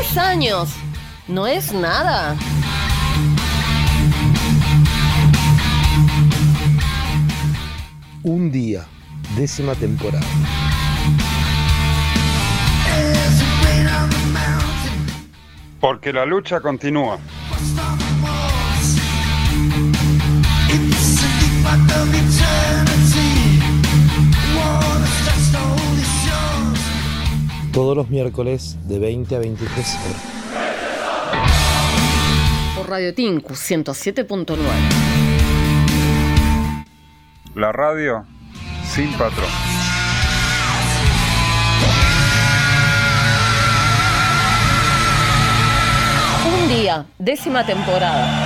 10 años. No es nada. Un día, 10ª temporada. Porque la lucha continúa. Todos los miércoles de 20 a 23 horas. Por Radio Tinku 107.9. La radio sin patrón. Un día, 10ª temporada.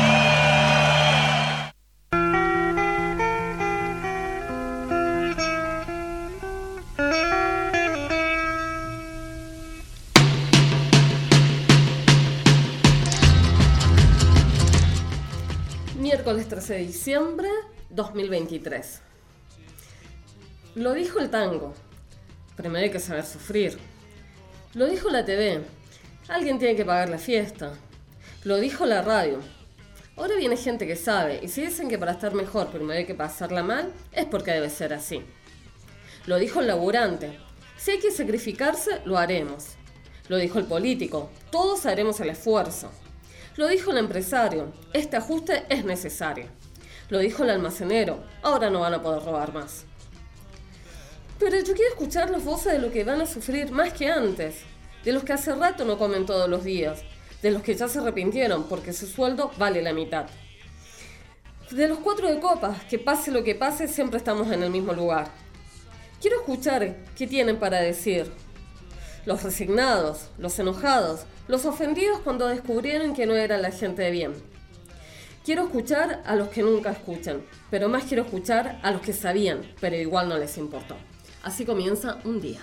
Miércoles 13 de diciembre 2023. Lo dijo el tango. Primero hay que saber sufrir. Lo dijo la TV. Alguien tiene que pagar la fiesta. Lo dijo la radio. Ahora viene gente que sabe, y si dicen que para estar mejor primero hay que pasarla mal, es porque debe ser así. Lo dijo el laburante. Si hay que sacrificarse, lo haremos. Lo dijo el político. Todos haremos el esfuerzo. Lo dijo el empresario. Este ajuste es necesario. Lo dijo el almacenero. Ahora no van a poder robar más. Pero yo quiero escuchar las voces de los que van a sufrir más que antes. De los que hace rato no comen todos los días. De los que ya se arrepintieron porque su sueldo vale la mitad. De los 4 de copas, que pase lo que pase, siempre estamos en el mismo lugar. Quiero escuchar qué tienen para decir. Los resignados, los enojados, los ofendidos cuando descubrieron que no era la gente de bien. Quiero escuchar a los que nunca escuchan, pero más quiero escuchar a los que sabían, pero igual no les importó. Así comienza un día.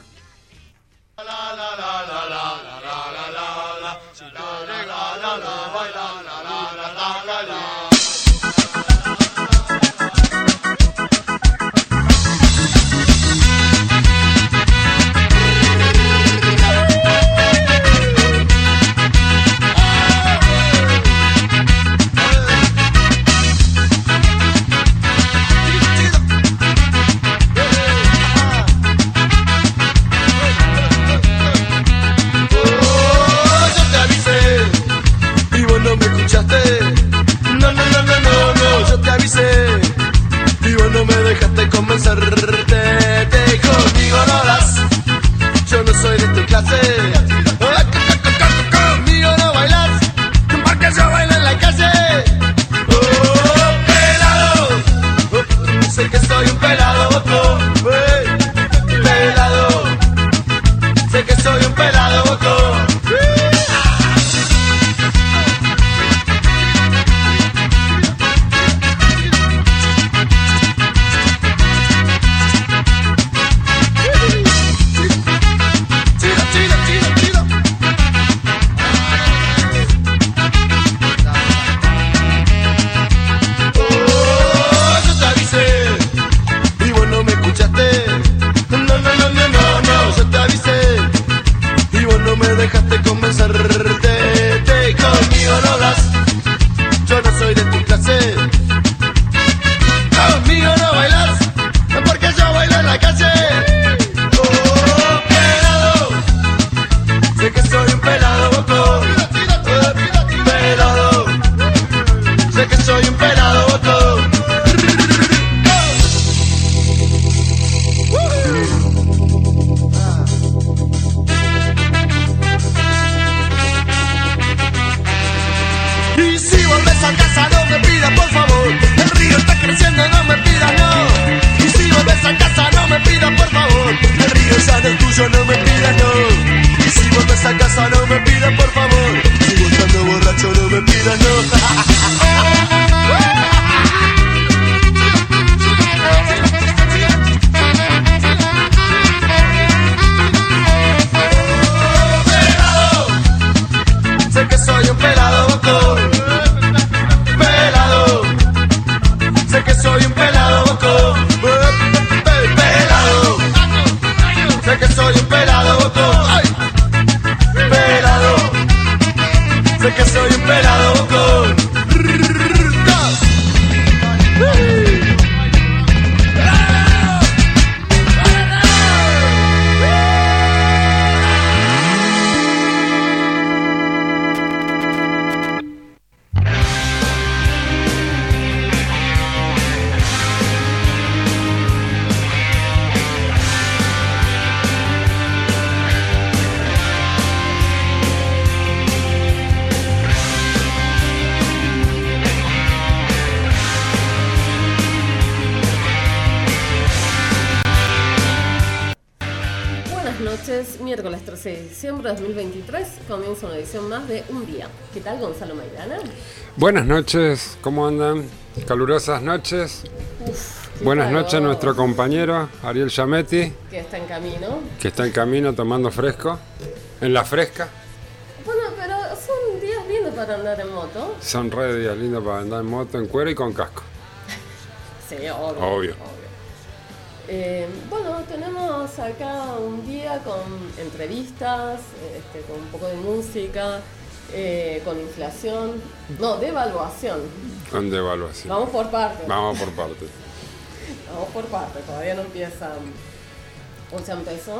Yo te avisé y vos no me dejaste convencerte. Conmigo no hablas, yo no soy de tu clase. Conmigo no bailas, porque yo bailo en la calle. Pelado, sé que soy un pelado, pelado, sé que soy un pelado, dejaste convencerte. Conmigo no hablas, yo no soy de tu clase. Conmigo no bailas, porque yo bailo en la calle. Pelado, sé que soy un pelado, pelado, sé que soy un pelado. Y si volves a casa no me pidas por favor, el río está creciendo, no me pidas no. Y si volves a casa no me pidas por favor, el río ya no es tuyo, no me pidas no. Y si volves a casa no me pidas por favor, sigo estando borracho, no me pidas no. Sé que soy un pelado, pelado, sé que soy un pelado, pelado, sé que soy un pelado, pelado. noches, miércoles 13 de diciembre de 2023, comienza una edición más de Un Día. ¿Qué tal, Gonzalo Maidana? Buenas noches, ¿cómo andan? Calurosas noches. Buenas noches a nuestro compañero Ariel Yametti, que está en camino. que está en camino tomando fresco, en la fresca. Bueno, pero son días lindos para andar en moto. Son re días lindos para andar en moto, en cuero y con casco. Sí, obvio. Obvio. Bueno, tenemos acá un día con entrevistas, con un poco de música, con inflación, no, devaluación. Con devaluación. Vamos por partes. Vamos por partes. Vamos por partes, todavía no empieza. ¿O ya empezó?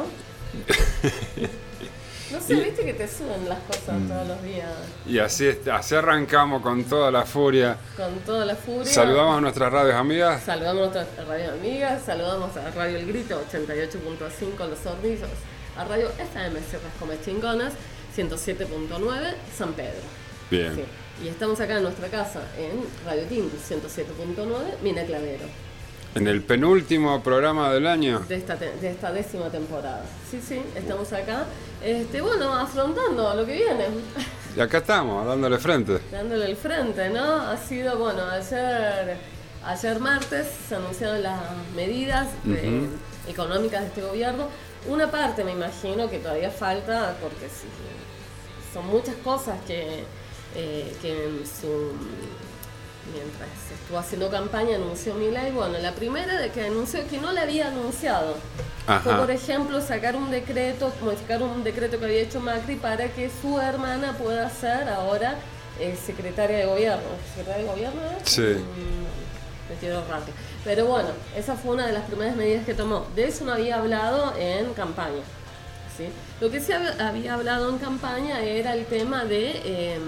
No sé, viste que te suben las cosas todos los días. Y así arrancamos con toda la furia. Con toda la furia. Saludamos a nuestras radios amigas. Saludamos a nuestras radio amigas, saludamos a Radio El Grito 88.5 Los Hornillos, a Radio FM Sierras Come Chingonas 107.9 San Pedro. Bien. Sí. Y estamos acá en nuestra casa en Radio Tinto 107.9 Mina Clavero. En el penúltimo programa del año. De esta 10ª temporada. Sí, estamos acá, bueno, afrontando lo que viene. Y acá estamos, dándole frente. Dándole el frente, ¿no? Ha sido, bueno, ayer martes se anunciaron las medidas económicas de este gobierno. Una parte me imagino que todavía falta, porque sí, son muchas cosas que mientras se estuvo haciendo campaña anunció Milei. Bueno, la primera de que anunció que no la había anunciado fue, por ejemplo, modificar un decreto que había hecho Macri para que su hermana pueda ser ahora secretaria de gobierno. ¿Secretaria de gobierno? Sí. Me quedo rápido. Pero bueno, esa fue una de las primeras medidas que tomó. De eso no había hablado en campaña, ¿sí? Lo que sí había hablado en campaña era el tema de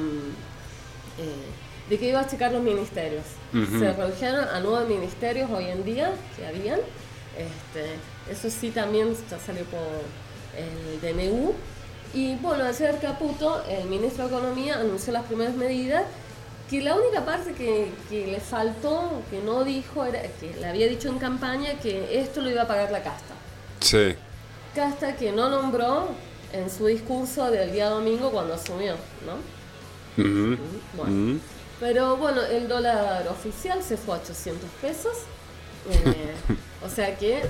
que iba a checar los ministerios. Se redujeron a 9 ministerios hoy en día que habían. Eso sí también ya salió por el DNU. Y bueno, ayer Caputo, el ministro de Economía, anunció las primeras medidas, que la única parte que le faltó, que no dijo, era que le había dicho en campaña que esto lo iba a pagar la casta. Sí. Casta que no nombró en su discurso del día domingo cuando asumió, ¿no? Bueno. Pero bueno, el dólar oficial se fue a 800 pesos. O sea que...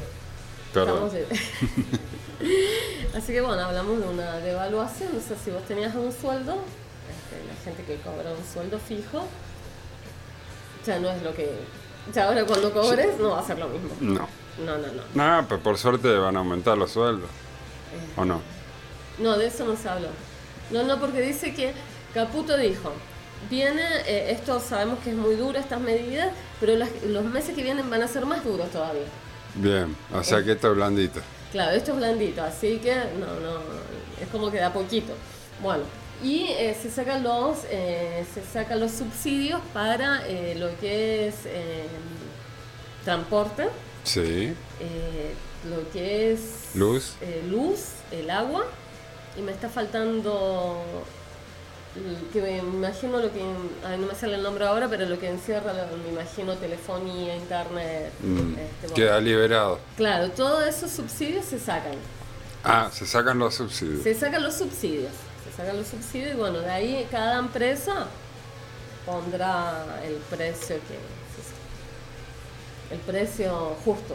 Así que bueno, hablamos de una devaluación. O sea, si vos tenías un sueldo, la gente que cobra un sueldo fijo, ya no es lo que... Ya ahora cuando cobres no va a ser lo mismo. No. No. Pero por suerte van a aumentar los sueldos. ¿O no? No, de eso no se habló. No, porque dice que Caputo dijo... Viene, esto sabemos que es muy duro, estas medidas, pero los meses que vienen van a ser más duros todavía. Bien, o sea que esto es blandito. Claro, esto es blandito, así que no, es como que da poquito. Bueno, y se sacan los subsidios para lo que es transporte, Sí. lo que es Luz, el agua, y me está faltando... que me imagino lo que, no me sale el nombre ahora, pero lo que encierra, me imagino, telefonía, internet. queda liberado. Claro, todos esos subsidios se sacan. Se sacan los subsidios. Se sacan los subsidios y bueno, de ahí cada empresa pondrá el precio el precio justo.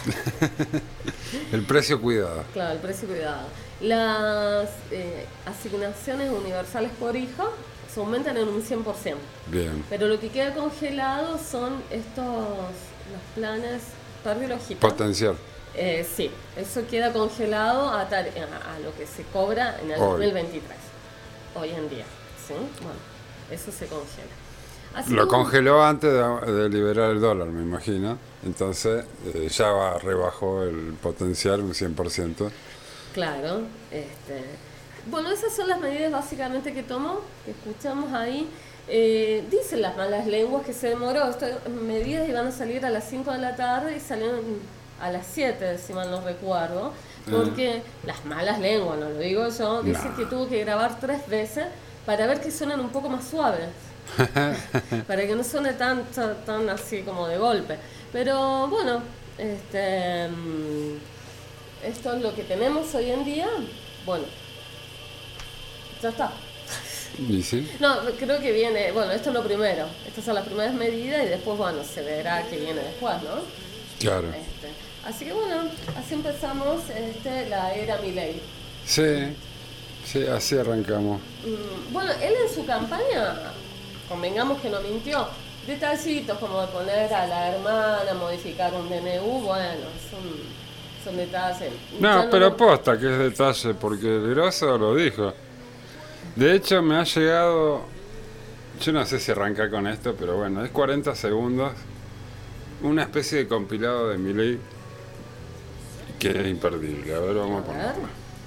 El precio cuidado. Claro, el precio cuidado. Las asignaciones universales por hijo se aumentan en un 100%. Bien. Pero lo que queda congelado son los planes, perdí el ojito. Potencial. Sí, eso queda congelado a lo que se cobra en el 2023, hoy en día, ¿sí? Bueno, eso se congela. Así Lo congeló antes de liberar el dólar, me imagino. Entonces ya rebajó el potencial un 100%. Claro. Bueno, esas son las medidas básicamente que tomó, que escuchamos ahí. Dicen las malas lenguas que se demoró. Estas medidas iban a salir a las 5 de la tarde y salieron a las 7, si mal no recuerdo. Porque las malas lenguas, no lo digo yo, dicen que tuvo que grabar 3 veces para ver que suenan un poco más suaves. Para que no suene tan así como de golpe. Pero bueno, esto es lo que tenemos hoy en día, bueno, ya está. ¿Y sí? No, creo que viene, bueno, esto es lo primero, estas son las primeras medidas y después, bueno, se verá qué viene después, ¿no? Claro. Así que bueno, así empezamos la era Milei. Sí, sí, así arrancamos. Bueno, él en su campaña, convengamos que no mintió, detallitos como de poner a la hermana, modificar un DNU, bueno, son detalles. No, Ya pero posta que es detalle, porque el grosso lo dijo. De hecho, me ha llegado, yo no sé si arrancar con esto, pero bueno, es 40 segundos, una especie de compilado de Milei que es imperdible. A ver, vamos a ponerlo.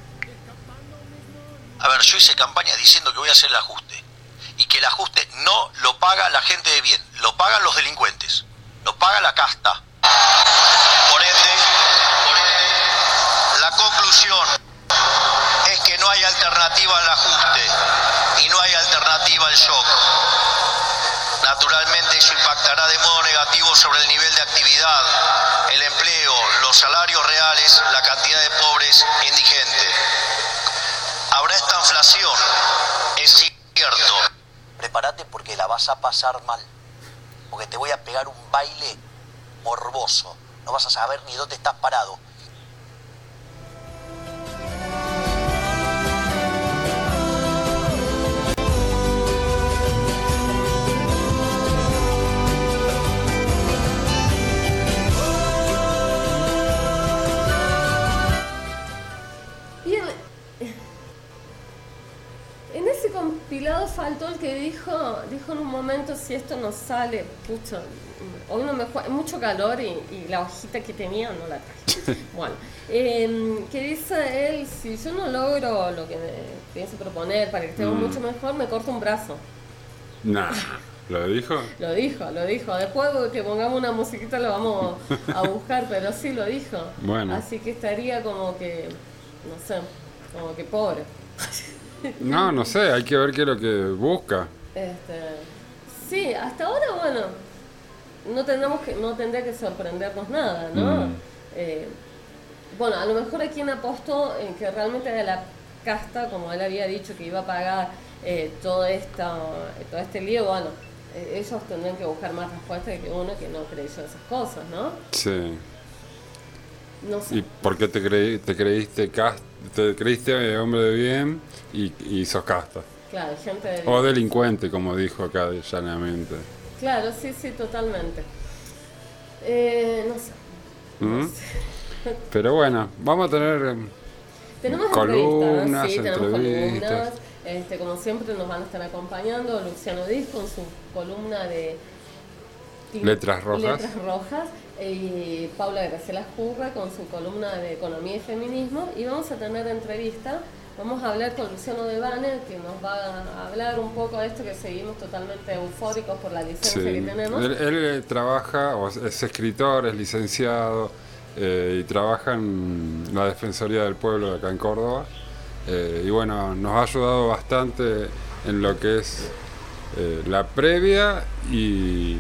A ver, yo hice campaña diciendo que voy a hacer el ajuste. Y que el ajuste no lo paga la gente de bien, lo pagan los delincuentes, lo paga la casta. Por ende, la conclusión es que no hay alternativa al ajuste y no hay alternativa al shock. Naturalmente eso impactará de modo negativo sobre el nivel de actividad, el empleo, los salarios reales, la cantidad de pobres e indigentes. Habrá esta inflación, es cierto. Prepárate porque la vas a pasar mal, porque te voy a pegar un baile morboso. No vas a saber ni dónde estás parado. Compilado faltó el que dijo en un momento, si esto no sale, pucha, hoy no me juega, mucho calor y la hojita que tenía no la traje. Bueno, que dice él, si yo no logro lo que me pienso proponer para que esté mucho mejor, me corto un brazo. Nah, ¿lo dijo? Lo dijo. Después que pongamos una musiquita lo vamos a buscar, pero sí lo dijo. Bueno. Así que estaría como que, no sé, como que pobre. No sé, hay que ver qué es lo que busca. Sí, hasta ahora, bueno, no tendría que sorprendernos nada, ¿no? Bueno, a lo mejor hay quien apostó en que realmente de la casta, como él había dicho que iba a pagar todo este lío, bueno, ellos tendrían que buscar más respuestas que uno que no creyó esas cosas, ¿no? Sí. No sé. ¿Y por qué te creíste hombre de bien y sos casta? Claro, gente de... O delincuente, como dijo acá llanamente. Claro, sí, totalmente. No sé. Pero bueno, vamos a tener tenemos columnas, tenemos entrevistas. columnas. Como siempre nos van a estar acompañando Luciano Diz con su columna de Letras Rojas. Y Paula Graciela Escurra con su columna de Economía y Feminismo. Y vamos a tener entrevista. Vamos a hablar con Luciano Devane, que nos va a hablar un poco de esto, que seguimos totalmente eufóricos por la licencia que tenemos. Él trabaja, es escritor, es licenciado y trabaja en la Defensoría del Pueblo de acá en Córdoba. Y bueno, nos ha ayudado bastante en lo que es la previa y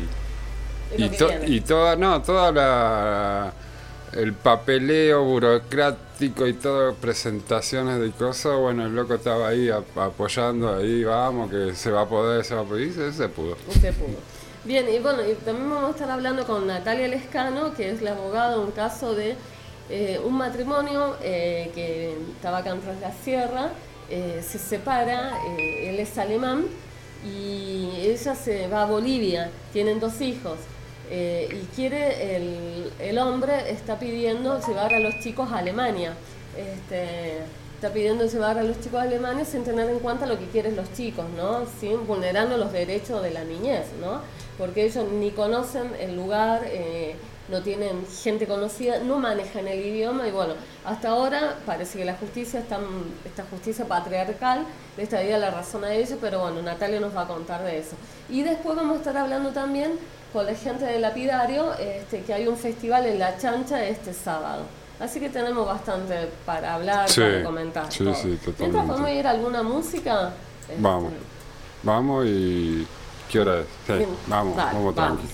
toda el papeleo burocrático y todo, presentaciones de cosas. Bueno, el loco estaba ahí apoyando, ahí vamos, que se va a poder, y se pudo. Bien, y bueno, y también vamos a estar hablando con Natalia Lescano, que es la abogada de un caso de un matrimonio que estaba acá en Tras la Sierra, se separa, él es alemán y ella se va a Bolivia, tienen 2 hijos. Y quiere, el hombre está pidiendo llevar a los chicos a Alemania. Está pidiendo llevar a los chicos a Alemania sin tener en cuenta lo que quieren los chicos, ¿no? Sin vulnerando los derechos de la niñez, ¿no? Porque ellos ni conocen el lugar, no tienen gente conocida, no manejan el idioma y bueno, hasta ahora parece que la justicia, esta justicia patriarcal, le está dando la razón a ellos, pero bueno, Natalia nos va a contar de eso. Y después vamos a estar hablando también con la gente de Lapidario, que hay un festival en La Chancha este sábado. Así que tenemos bastante para hablar, para comentar. Sí, todo. totalmente. Mientras podemos ir a alguna música. Vamos y... ¿Qué hora es? Sí, Bien, vamos tranqui.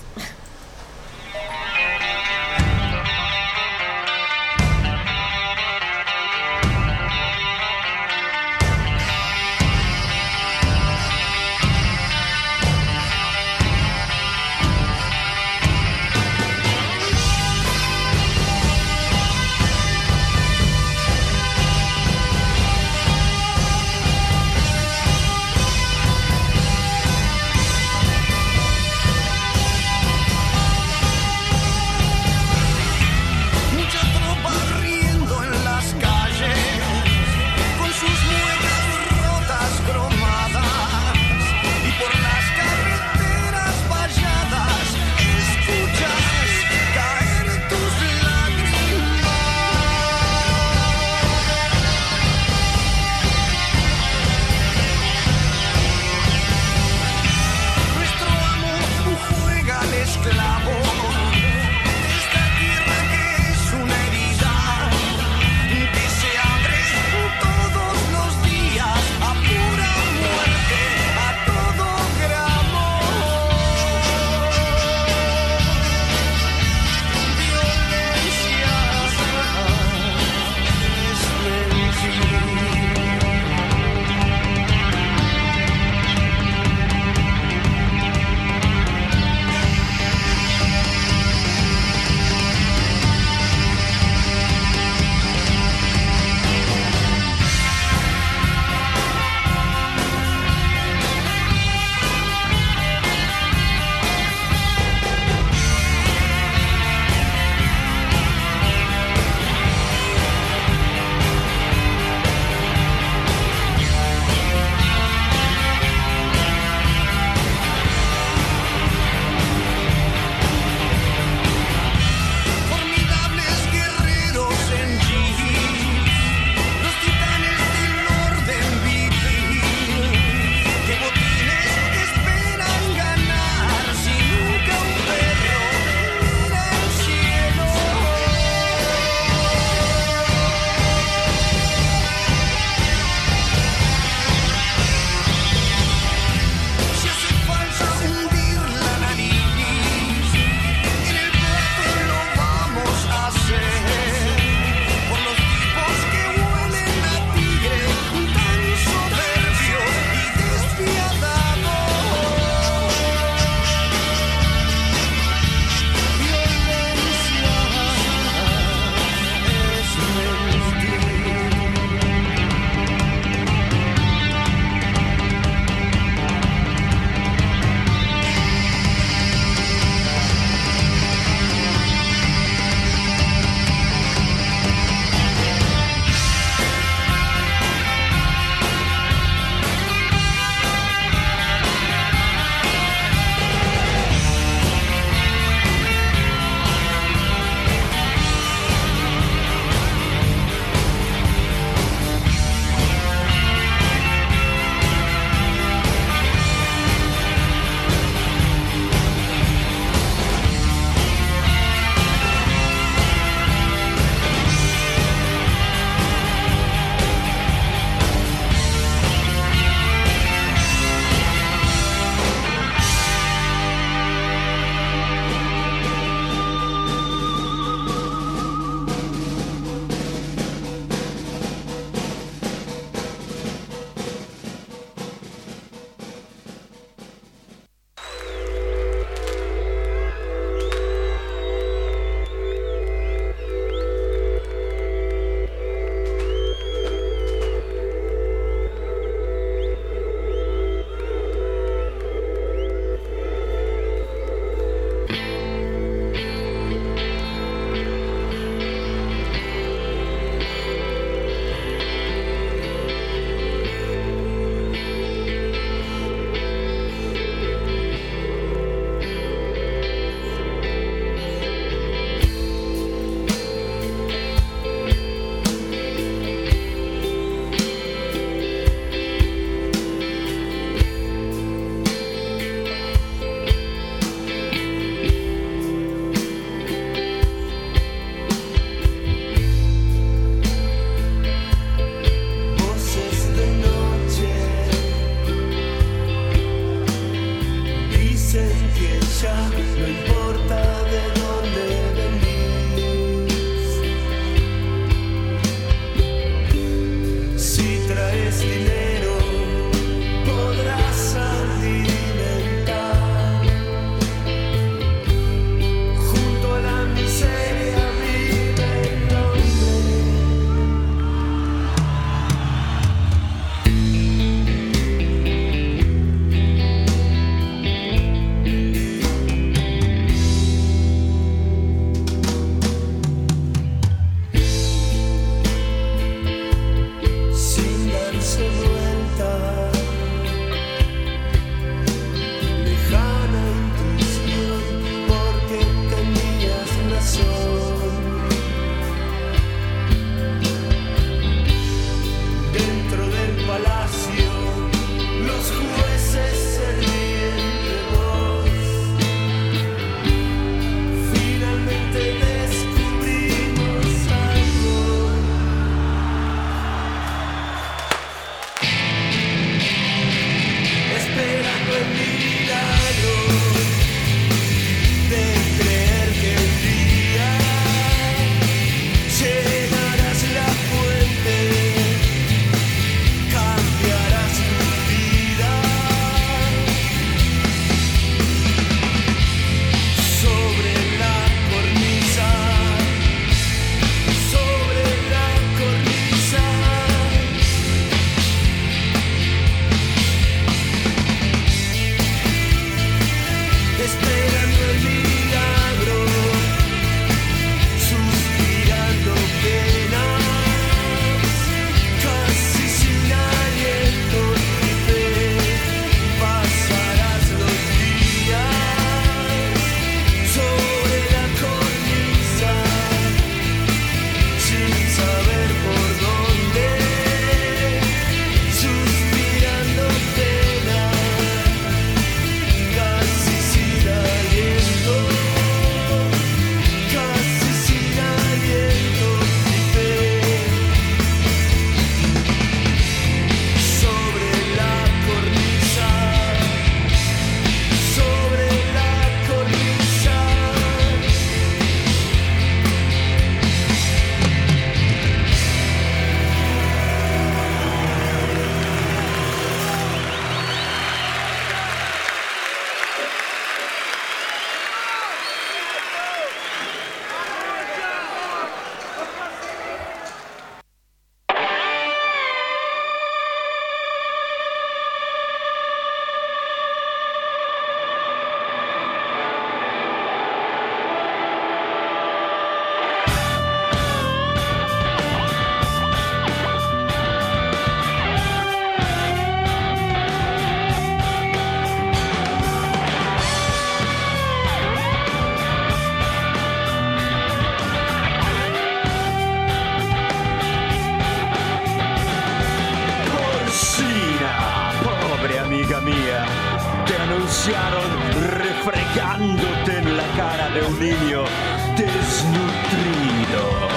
anunciaron refregándote en la cara de un niño desnutrido.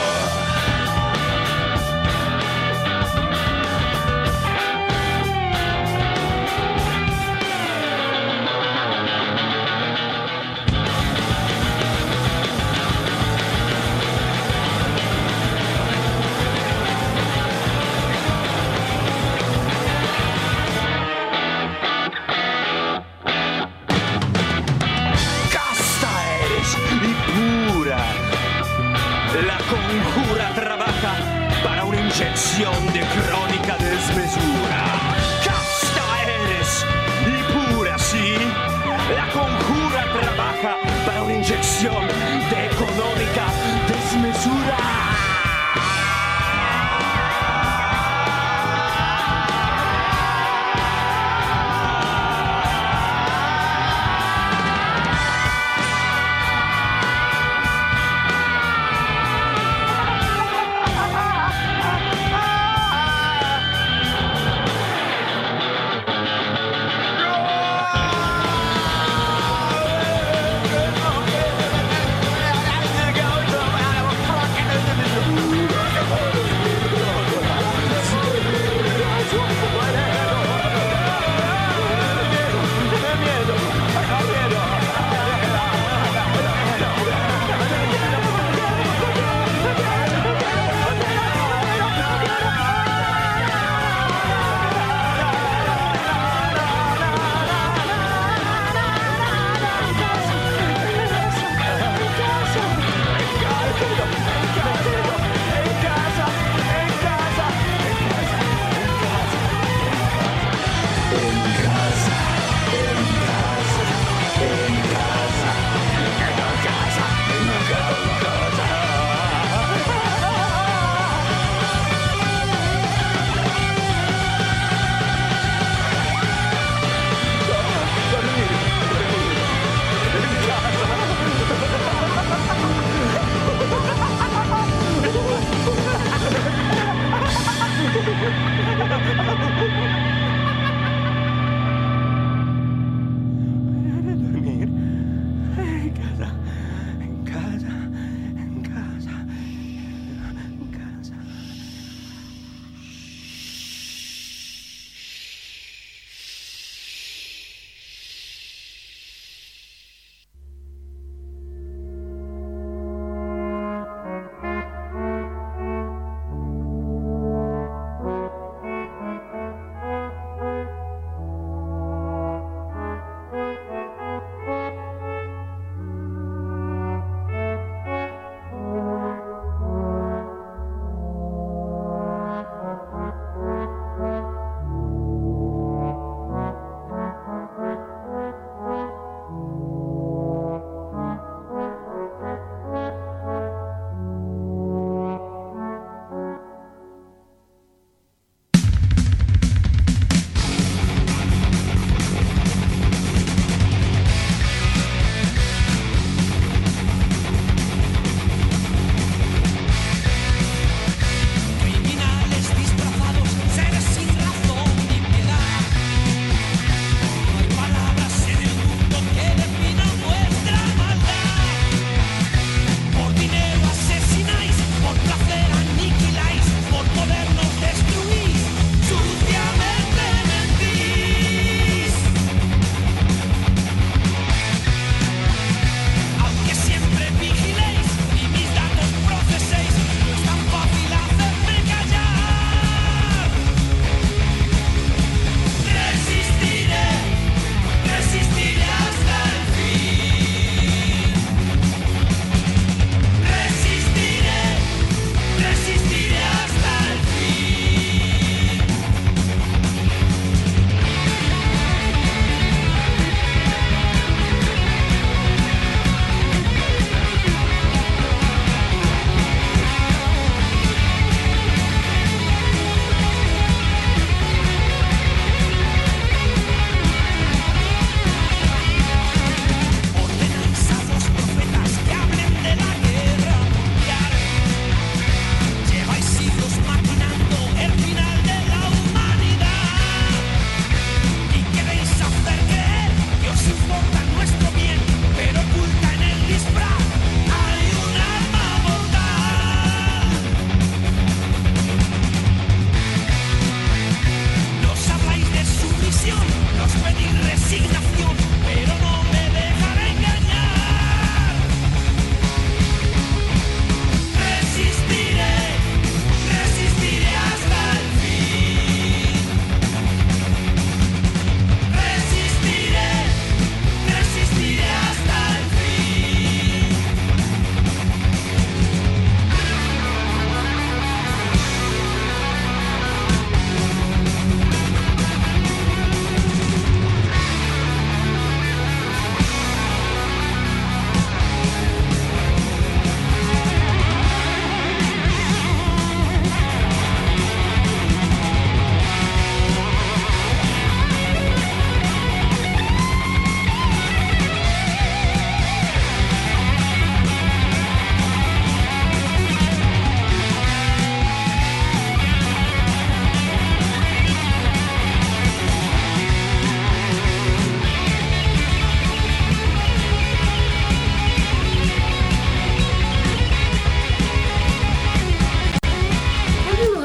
La conjura trabaja para una inyección de crónica desmesura. Casta eres y pura, sí. La conjura trabaja para una inyección de económica desmesura.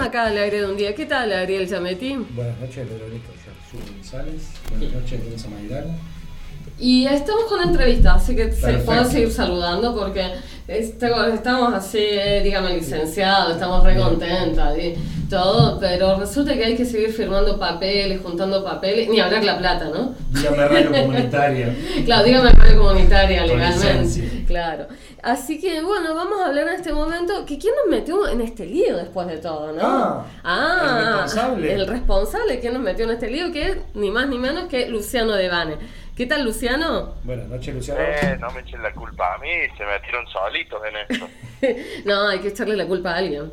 acá al aire de un día. ¿Qué tal, Ariel Yametí? Buenas noches, Verónica González. Buenas noches, Denisa Maidana. Y estamos con la entrevista, así que se Perfecto. puedo seguir saludando porque estamos así, dígame, licenciados, estamos re contentas y todo, pero resulta que hay que seguir firmando papeles, juntando papeles, ni hablar la plata, ¿no? Dígame radio comunitaria. Claro, dígame radio comunitaria Con legalmente. licencia. Claro. Así que bueno, vamos a hablar en este momento que quién nos metió en este lío después de todo, ¿no? ¿el responsable? El responsable, ¿quién nos metió en este lío? Que es ni más ni menos que Luciano Devane. ¿Qué tal, Luciano? Buenas noches, Luciano. No me echen la culpa a mí, se metieron solitos en esto. No, hay que echarle la culpa a alguien.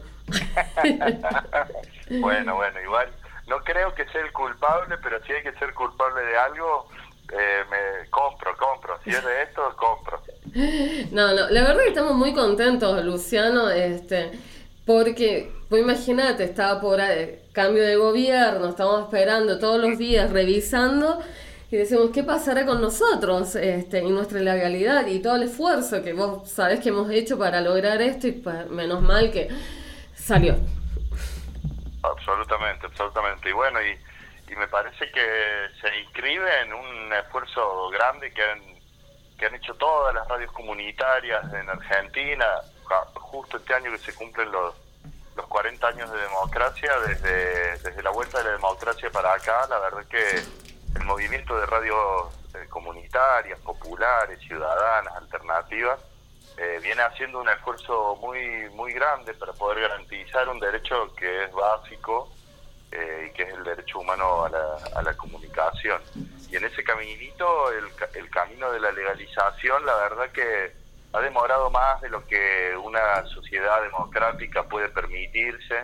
Bueno, igual, no creo que sea el culpable, pero si hay que ser culpable de algo, me compro. Si es de esto, compro. No, la verdad que estamos muy contentos, Luciano, porque, pues imagínate, estaba por cambio de gobierno, estamos esperando todos los días, revisando, y decimos, ¿qué pasará con nosotros y nuestra legalidad y todo el esfuerzo que vos sabés que hemos hecho para lograr esto y menos mal que salió? Absolutamente. Y bueno, y me parece que se inscribe en un esfuerzo grande que han hecho todas las radios comunitarias en Argentina, justo este año que se cumplen los 40 años de democracia, desde la vuelta de la democracia para acá, la verdad que el movimiento de radios comunitarias, populares, ciudadanas, alternativas, viene haciendo un esfuerzo muy grande para poder garantizar un derecho que es básico y que es el derecho humano a la comunicación. Y en ese caminito, el camino de la legalización, la verdad que ha demorado más de lo que una sociedad democrática puede permitirse,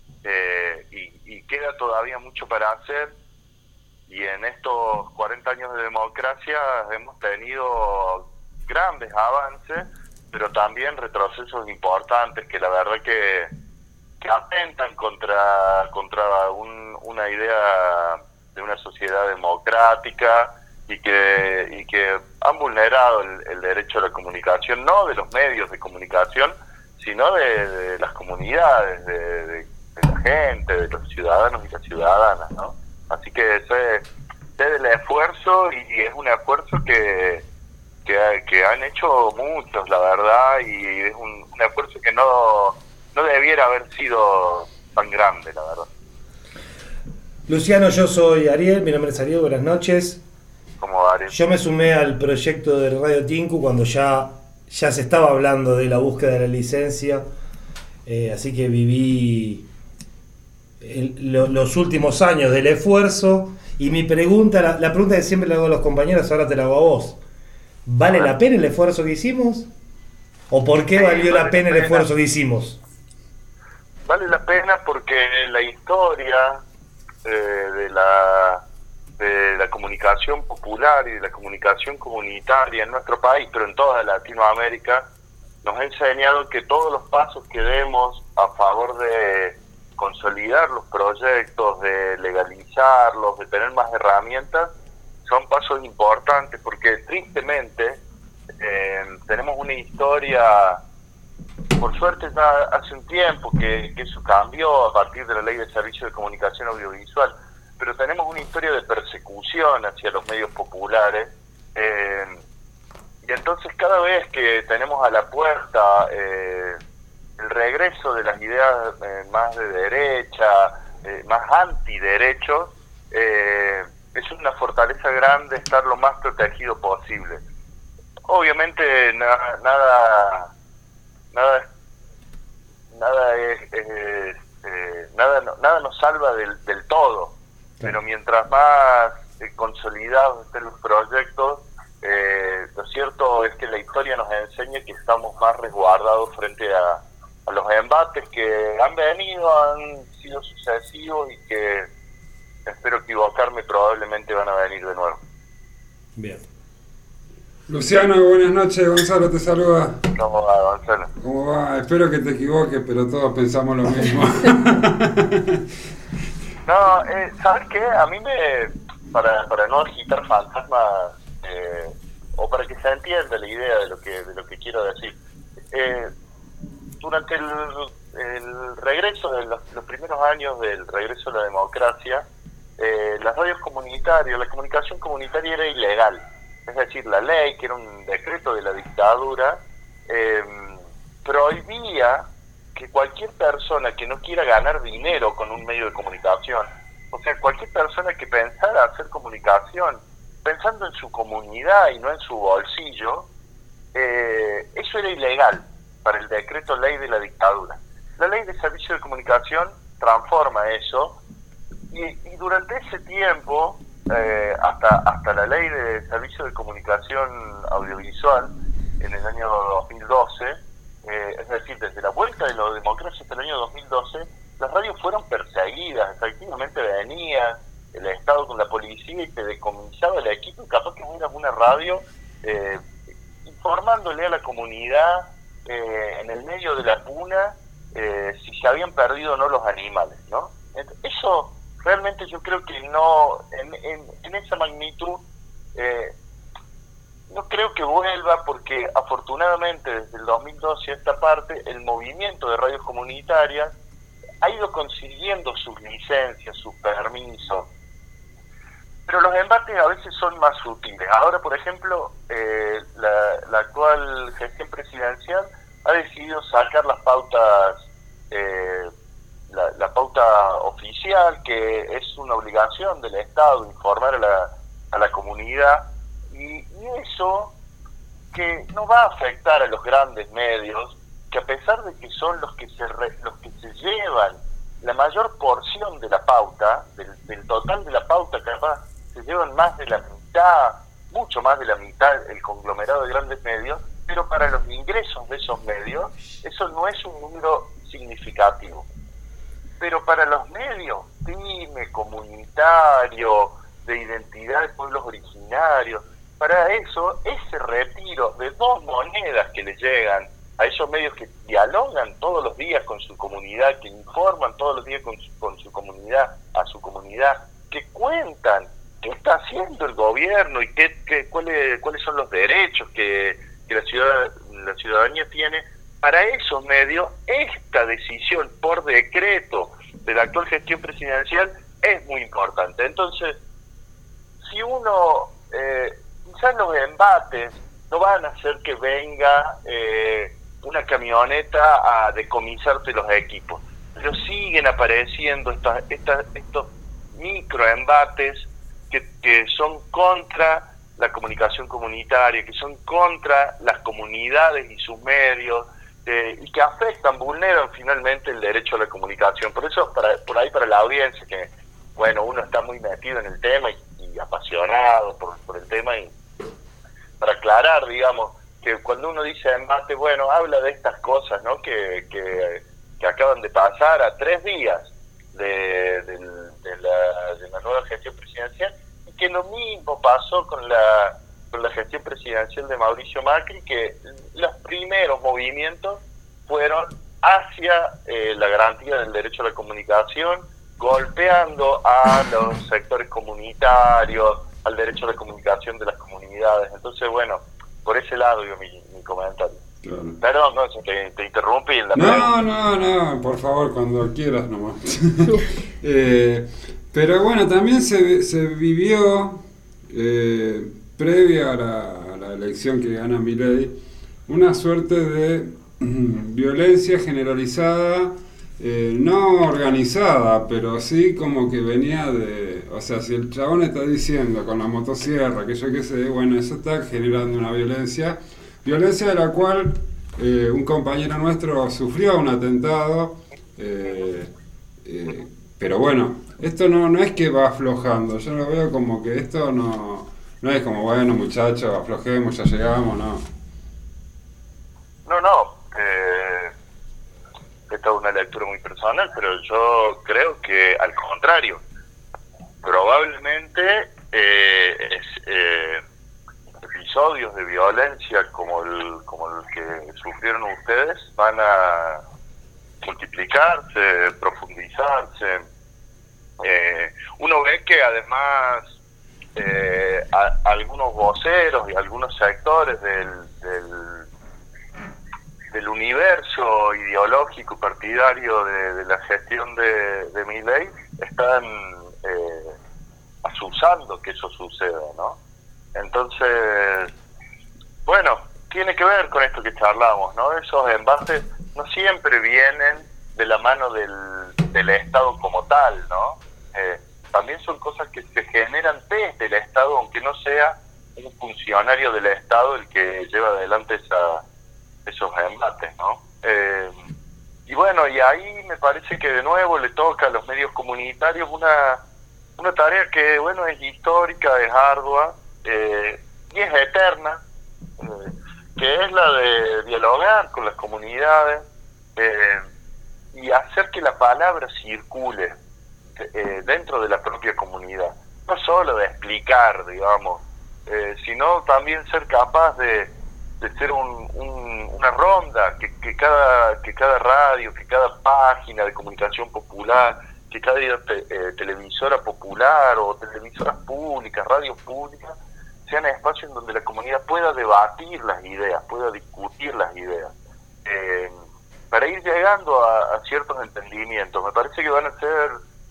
y queda todavía mucho para hacer. Y en estos 40 años de democracia hemos tenido grandes avances, pero también retrocesos importantes que la verdad que atentan contra una idea de una sociedad democrática y que han vulnerado el derecho a la comunicación, no de los medios de comunicación, sino de las comunidades, de la gente, de los ciudadanos y las ciudadanas, ¿no? Así que ese es el esfuerzo, y es un esfuerzo que han hecho muchos, la verdad, y es un esfuerzo que no debiera haber sido tan grande, la verdad. Luciano, yo soy Ariel, mi nombre es Ariel, buenas noches. ¿Cómo va, Ariel? Yo me sumé al proyecto de Radio Tinku cuando ya se estaba hablando de la búsqueda de la licencia, así que viví los últimos años del esfuerzo, y mi pregunta, la pregunta que siempre le hago a los compañeros, ahora te la hago a vos. ¿Vale la pena el esfuerzo que hicimos? ¿O por qué valió la pena el esfuerzo que hicimos? Vale la pena porque la historia de la comunicación popular y de la comunicación comunitaria en nuestro país, pero en toda Latinoamérica, nos ha enseñado que todos los pasos que demos a favor de consolidar los proyectos, de legalizarlos, de tener más herramientas, son pasos importantes, porque tristemente tenemos una historia, por suerte ya hace un tiempo que eso cambió a partir de la Ley de Servicios de Comunicación Audiovisual, pero tenemos una historia de persecución hacia los medios populares, y entonces cada vez que tenemos a la puerta el regreso de las ideas más de derecha, más antiderechos, es una fortaleza grande estar lo más protegido posible. Obviamente nada nos salva del todo, pero mientras más consolidados estén los proyectos, lo cierto es que la historia nos enseña que estamos más resguardados frente a los embates que han venido, han sido sucesivos y que, espero equivocarme, probablemente van a venir de nuevo. Bien. Luciano, buenas noches, Gonzalo te saluda. ¿Cómo va, Gonzalo? ¿Cómo va? Espero que te equivoques, pero todos pensamos lo mismo. No, ¿sabes qué? A mí para no agitar fantasmas, o para que se entienda la idea de lo que quiero decir, durante el regreso de los primeros años del regreso a la democracia, las radios comunitarias, la comunicación comunitaria era ilegal. Es decir, la ley, que era un decreto de la dictadura, prohibía que cualquier persona que no quiera ganar dinero con un medio de comunicación, o sea, cualquier persona que pensara hacer comunicación pensando en su comunidad y no en su bolsillo, eso era ilegal para el decreto ley de la dictadura. La ley de servicio de comunicación transforma eso y durante ese tiempo, hasta la ley de servicio de comunicación audiovisual en el año 2012, es decir, desde la vuelta de la democracia hasta el año 2012, las radios fueron perseguidas. Efectivamente venía el Estado con la policía y te decomisaba el equipo, y capaz que era una radio informándole a la comunidad en el medio de la puna si se habían perdido o no los animales, ¿no? Eso realmente yo creo que no, en esa magnitud, no creo que vuelva, porque afortunadamente desde el 2012 a esta parte el movimiento de radios comunitarias ha ido consiguiendo sus licencias, sus permisos, pero los embates a veces son más sutiles. Ahora, por ejemplo, la actual gestión presidencial ha decidido sacar las pautas, la pauta oficial, que es una obligación del Estado informar a la comunidad, y eso que no va a afectar a los grandes medios, que a pesar de que son los que se llevan la mayor porción de la pauta, del total de la pauta, capaz se llevan más de la mitad, mucho más de la mitad, el conglomerado de grandes medios, pero para los ingresos de esos medios eso no es un número significativo. Pero para los medios pyme, comunitario, de identidad de pueblos originarios, para eso, ese retiro de 2 monedas que les llegan a esos medios que dialogan todos los días con su comunidad, que informan todos los días con su comunidad, a su comunidad, que cuentan qué está haciendo el gobierno y cuáles son los derechos que la ciudadanía tiene. Para esos medios, esta decisión por decreto de la actual gestión presidencial es muy importante. Entonces, si uno, quizás los embates no van a hacer que venga una camioneta a decomisarte los equipos, pero siguen apareciendo estos microembates que son contra la comunicación comunitaria, que son contra las comunidades y sus medios, y que afectan, vulneran finalmente el derecho a la comunicación. Por eso, por ahí para la audiencia, que bueno, uno está muy metido en el tema y apasionado por el tema, y para aclarar, digamos, que cuando uno dice embate, bueno, habla de estas cosas, ¿no? Que acaban de pasar a 3 días de la nueva gestión presidencial, y que lo mismo pasó con la gestión presidencial de Mauricio Macri, que los primeros movimientos fueron hacia la garantía del derecho a la comunicación, golpeando a los sectores comunitarios, al derecho a la comunicación de las comunidades. Entonces, bueno, por ese lado yo mi comentario. Claro. Perdón, no, te interrumpí en la No, por favor, cuando quieras nomás. Pero bueno, también se vivió, previa a la elección que gana Milei, una suerte de violencia generalizada, no organizada, pero sí como que venía de... O sea, si el chabón está diciendo con la motosierra, que yo qué sé, bueno, eso está generando una violencia de la cual un compañero nuestro sufrió un atentado, pero bueno, esto no es que va aflojando, yo lo veo como que esto no es como, bueno, muchachos, aflojemos, ya llegamos, no. Esta es una lectura muy personal, pero yo creo que al contrario, probablemente episodios de violencia como el que sufrieron ustedes van a multiplicarse, profundizarse. Uno ve que además algunos voceros y algunos sectores del universo ideológico partidario de la gestión de Milei están asusando que eso suceda, ¿no? Entonces, bueno, tiene que ver con esto que charlamos, ¿no? Esos embates no siempre vienen de la mano del Estado como tal, ¿no? También son cosas que se generan desde el Estado, aunque no sea un funcionario del Estado el que lleva adelante esos embates, ¿no? Y bueno, y ahí me parece que de nuevo le toca a los medios comunitarios una tarea que, bueno, es histórica, es ardua, y es eterna, que es la de dialogar con las comunidades y hacer que la palabra circule dentro de la propia comunidad. No solo de explicar, digamos, sino también ser capaz de ser una ronda, que cada radio, que cada página de comunicación popular, que cada televisora popular o televisoras públicas, radios públicas, sean espacios en donde la comunidad pueda debatir las ideas, pueda discutir las ideas, para ir llegando a ciertos entendimientos. Me parece que van a ser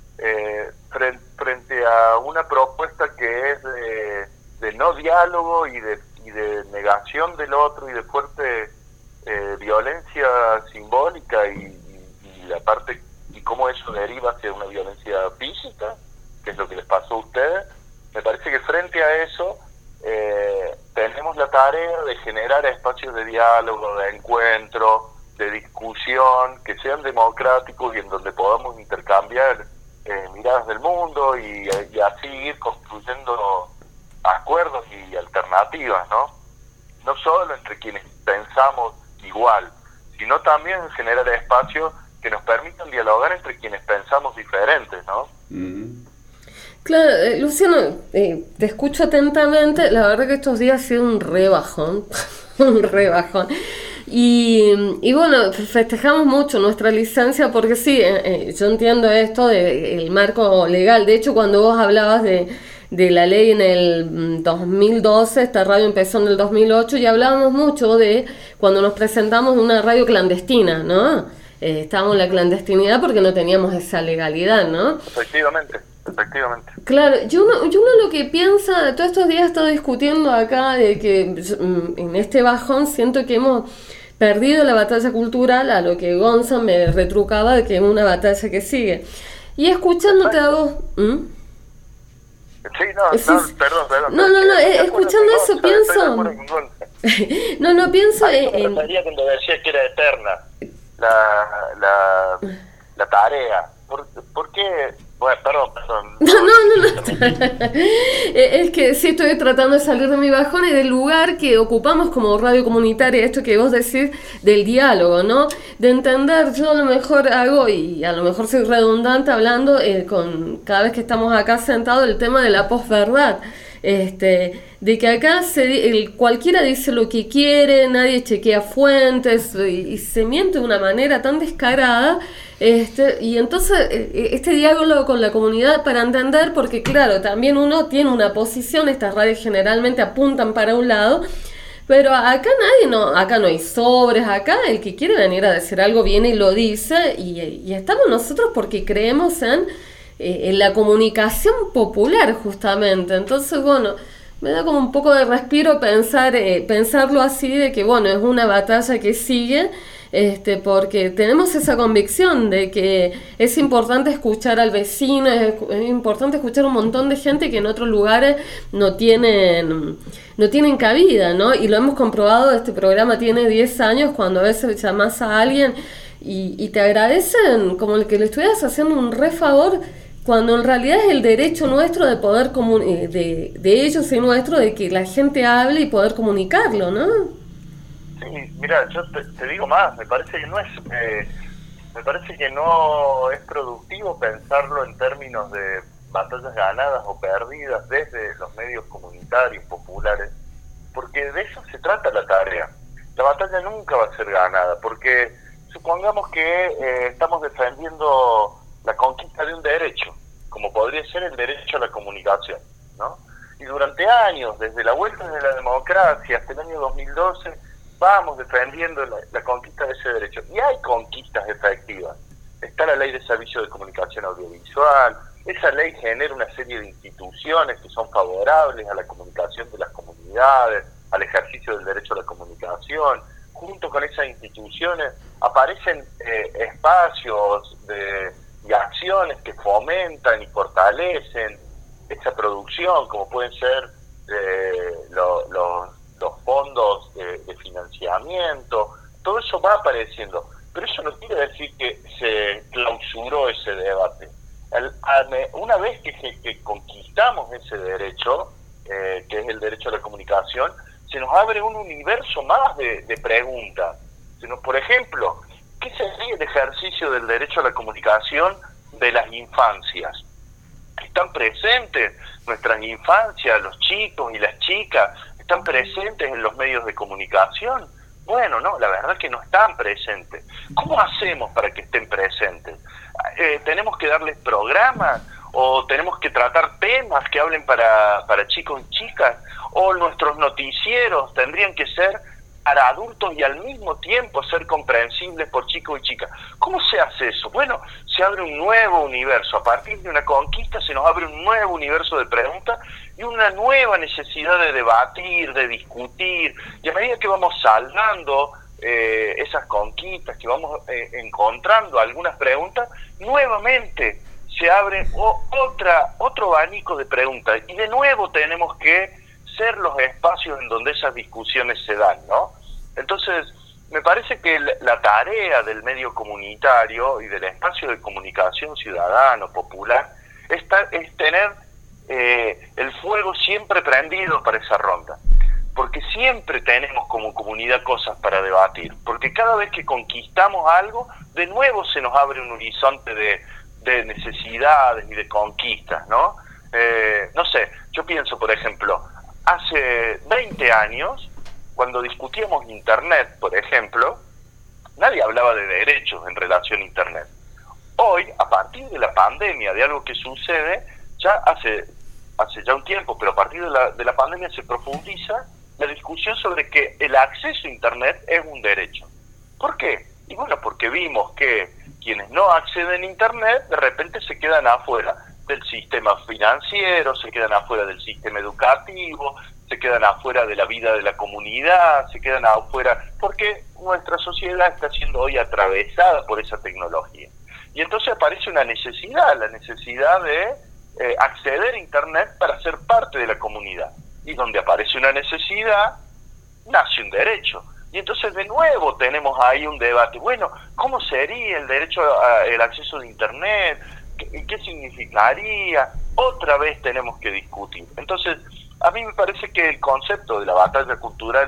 frente a una propuesta que es de no diálogo y de negación del otro y de fuerte violencia simbólica y la parte y cómo eso deriva hacia una violencia física, que es lo que les pasó a ustedes. Me parece que frente a eso tenemos la tarea de generar espacios de diálogo, de encuentro, de discusión, que sean democráticos y en donde podamos intercambiar miradas del mundo y así ir construyendo acuerdos y alternativas, ¿no? No solo entre quienes pensamos igual, sino también generar espacios que nos permitan dialogar entre quienes pensamos diferentes, ¿no? Claro, Luciano, te escucho atentamente. La verdad que estos días ha sido un rebajón, un rebajón. Y bueno, festejamos mucho nuestra licencia porque sí, yo entiendo esto del marco legal. De hecho, cuando vos hablabas de la ley en el 2012, esta radio empezó en el 2008 y hablábamos mucho de cuando nos presentamos en una radio clandestina, ¿no? Estábamos en la clandestinidad porque no teníamos esa legalidad, ¿no? Efectivamente. Claro, yo uno lo que piensa, todos estos días he estado discutiendo acá de que en este bajón siento que hemos perdido la batalla cultural, a lo que Gonza me retrucaba de que es una batalla que sigue. Y escuchándote a vos... Sí, perdón. No, escuchando eso pienso... No, pienso en... Cuando decía que era eterna la tarea. ¿Por qué? Bueno, perdón. No. Es que sí estoy tratando de salir de mi bajón y del lugar que ocupamos como radio comunitaria, esto que vos decís del diálogo, ¿no? De entender, yo a lo mejor hago, y a lo mejor soy redundante hablando con cada vez que estamos acá sentados, el tema de la posverdad. De que acá cualquiera dice lo que quiere, nadie chequea fuentes y se miente de una manera tan descarada. Y entonces este diálogo con la comunidad para entender, porque claro, también uno tiene una posición, estas radios generalmente apuntan para un lado, pero acá acá no hay sobres, acá el que quiere venir a decir algo viene y lo dice, y estamos nosotros porque creemos en la comunicación popular justamente. Entonces bueno, me da como un poco de respiro pensarlo así, de que bueno, es una batalla que sigue, porque tenemos esa convicción de que es importante escuchar al vecino, es importante escuchar un montón de gente que en otros lugares no tienen cabida, ¿no? Y lo hemos comprobado, este programa tiene 10 años, cuando a veces llamás a alguien y te agradecen como el que le estuvieras haciendo un re favor, cuando en realidad es el derecho nuestro de poder de ellos y nuestro, de que la gente hable y poder comunicarlo, ¿no? Sí, mira, yo te digo más, me parece que no es productivo pensarlo en términos de batallas ganadas o perdidas desde los medios comunitarios, populares, porque de eso se trata la tarea. La batalla nunca va a ser ganada, porque supongamos que estamos defendiendo la conquista de un derecho, como podría ser el derecho a la comunicación, ¿no? Y durante años, desde la vuelta de la democracia hasta el año 2012, vamos defendiendo la conquista de ese derecho. Y hay conquistas efectivas. Está la ley de servicio de comunicación audiovisual. Esa ley genera una serie de instituciones que son favorables a la comunicación de las comunidades, al ejercicio del derecho a la comunicación. Junto con esas instituciones aparecen espacios y acciones que fomentan y fortalecen esa producción, como pueden ser los fondos de financiamiento. Todo eso va apareciendo, pero eso no quiere decir que se clausuró ese debate. Una vez que conquistamos ese derecho, que es el derecho a la comunicación, se nos abre un universo más de preguntas. Por ejemplo, ¿qué sería el ejercicio del derecho a la comunicación de las infancias? ¿Están presentes nuestras infancias, los chicos y las chicas? ¿Están presentes en los medios de comunicación? Bueno, no, la verdad es que no están presentes. ¿Cómo hacemos para que estén presentes? ¿Tenemos que darles programas? ¿O tenemos que tratar temas que hablen para chicos y chicas? ¿O nuestros noticieros tendrían que ser para adultos y al mismo tiempo ser comprensibles por chicos y chicas? ¿Cómo se hace eso? Bueno, se abre un nuevo universo. A partir de una conquista se nos abre un nuevo universo de preguntas y una nueva necesidad de debatir, de discutir. Y a medida que vamos saldando esas conquistas, que vamos encontrando algunas preguntas, nuevamente se abre otro abanico de preguntas. Y de nuevo tenemos que ser los espacios en donde esas discusiones se dan, ¿no? Entonces, me parece que la tarea del medio comunitario y del espacio de comunicación ciudadano, popular, es tener el fuego siempre prendido para esa ronda. Porque siempre tenemos como comunidad cosas para debatir. Porque cada vez que conquistamos algo, de nuevo se nos abre un horizonte de necesidades y de conquistas, ¿no? No sé, yo pienso, por ejemplo, hace 20 años, cuando discutíamos Internet, por ejemplo, nadie hablaba de derechos en relación a Internet. Hoy, a partir de la pandemia, de algo que sucede, ya hace ya un tiempo, pero a partir de la pandemia se profundiza la discusión sobre que el acceso a Internet es un derecho. ¿Por qué? Y bueno, porque vimos que quienes no acceden a Internet, de repente se quedan afuera del sistema financiero, se quedan afuera del sistema educativo, se quedan afuera de la vida de la comunidad, se quedan afuera, porque nuestra sociedad está siendo hoy atravesada por esa tecnología. Y entonces aparece una necesidad, la necesidad de acceder a Internet para ser parte de la comunidad. Y donde aparece una necesidad, nace un derecho. Y entonces de nuevo tenemos ahí un debate. Bueno, ¿cómo sería el derecho al acceso a Internet? ¿Qué significaría? Otra vez tenemos que discutir. Entonces, a mí me parece que el concepto de la batalla cultural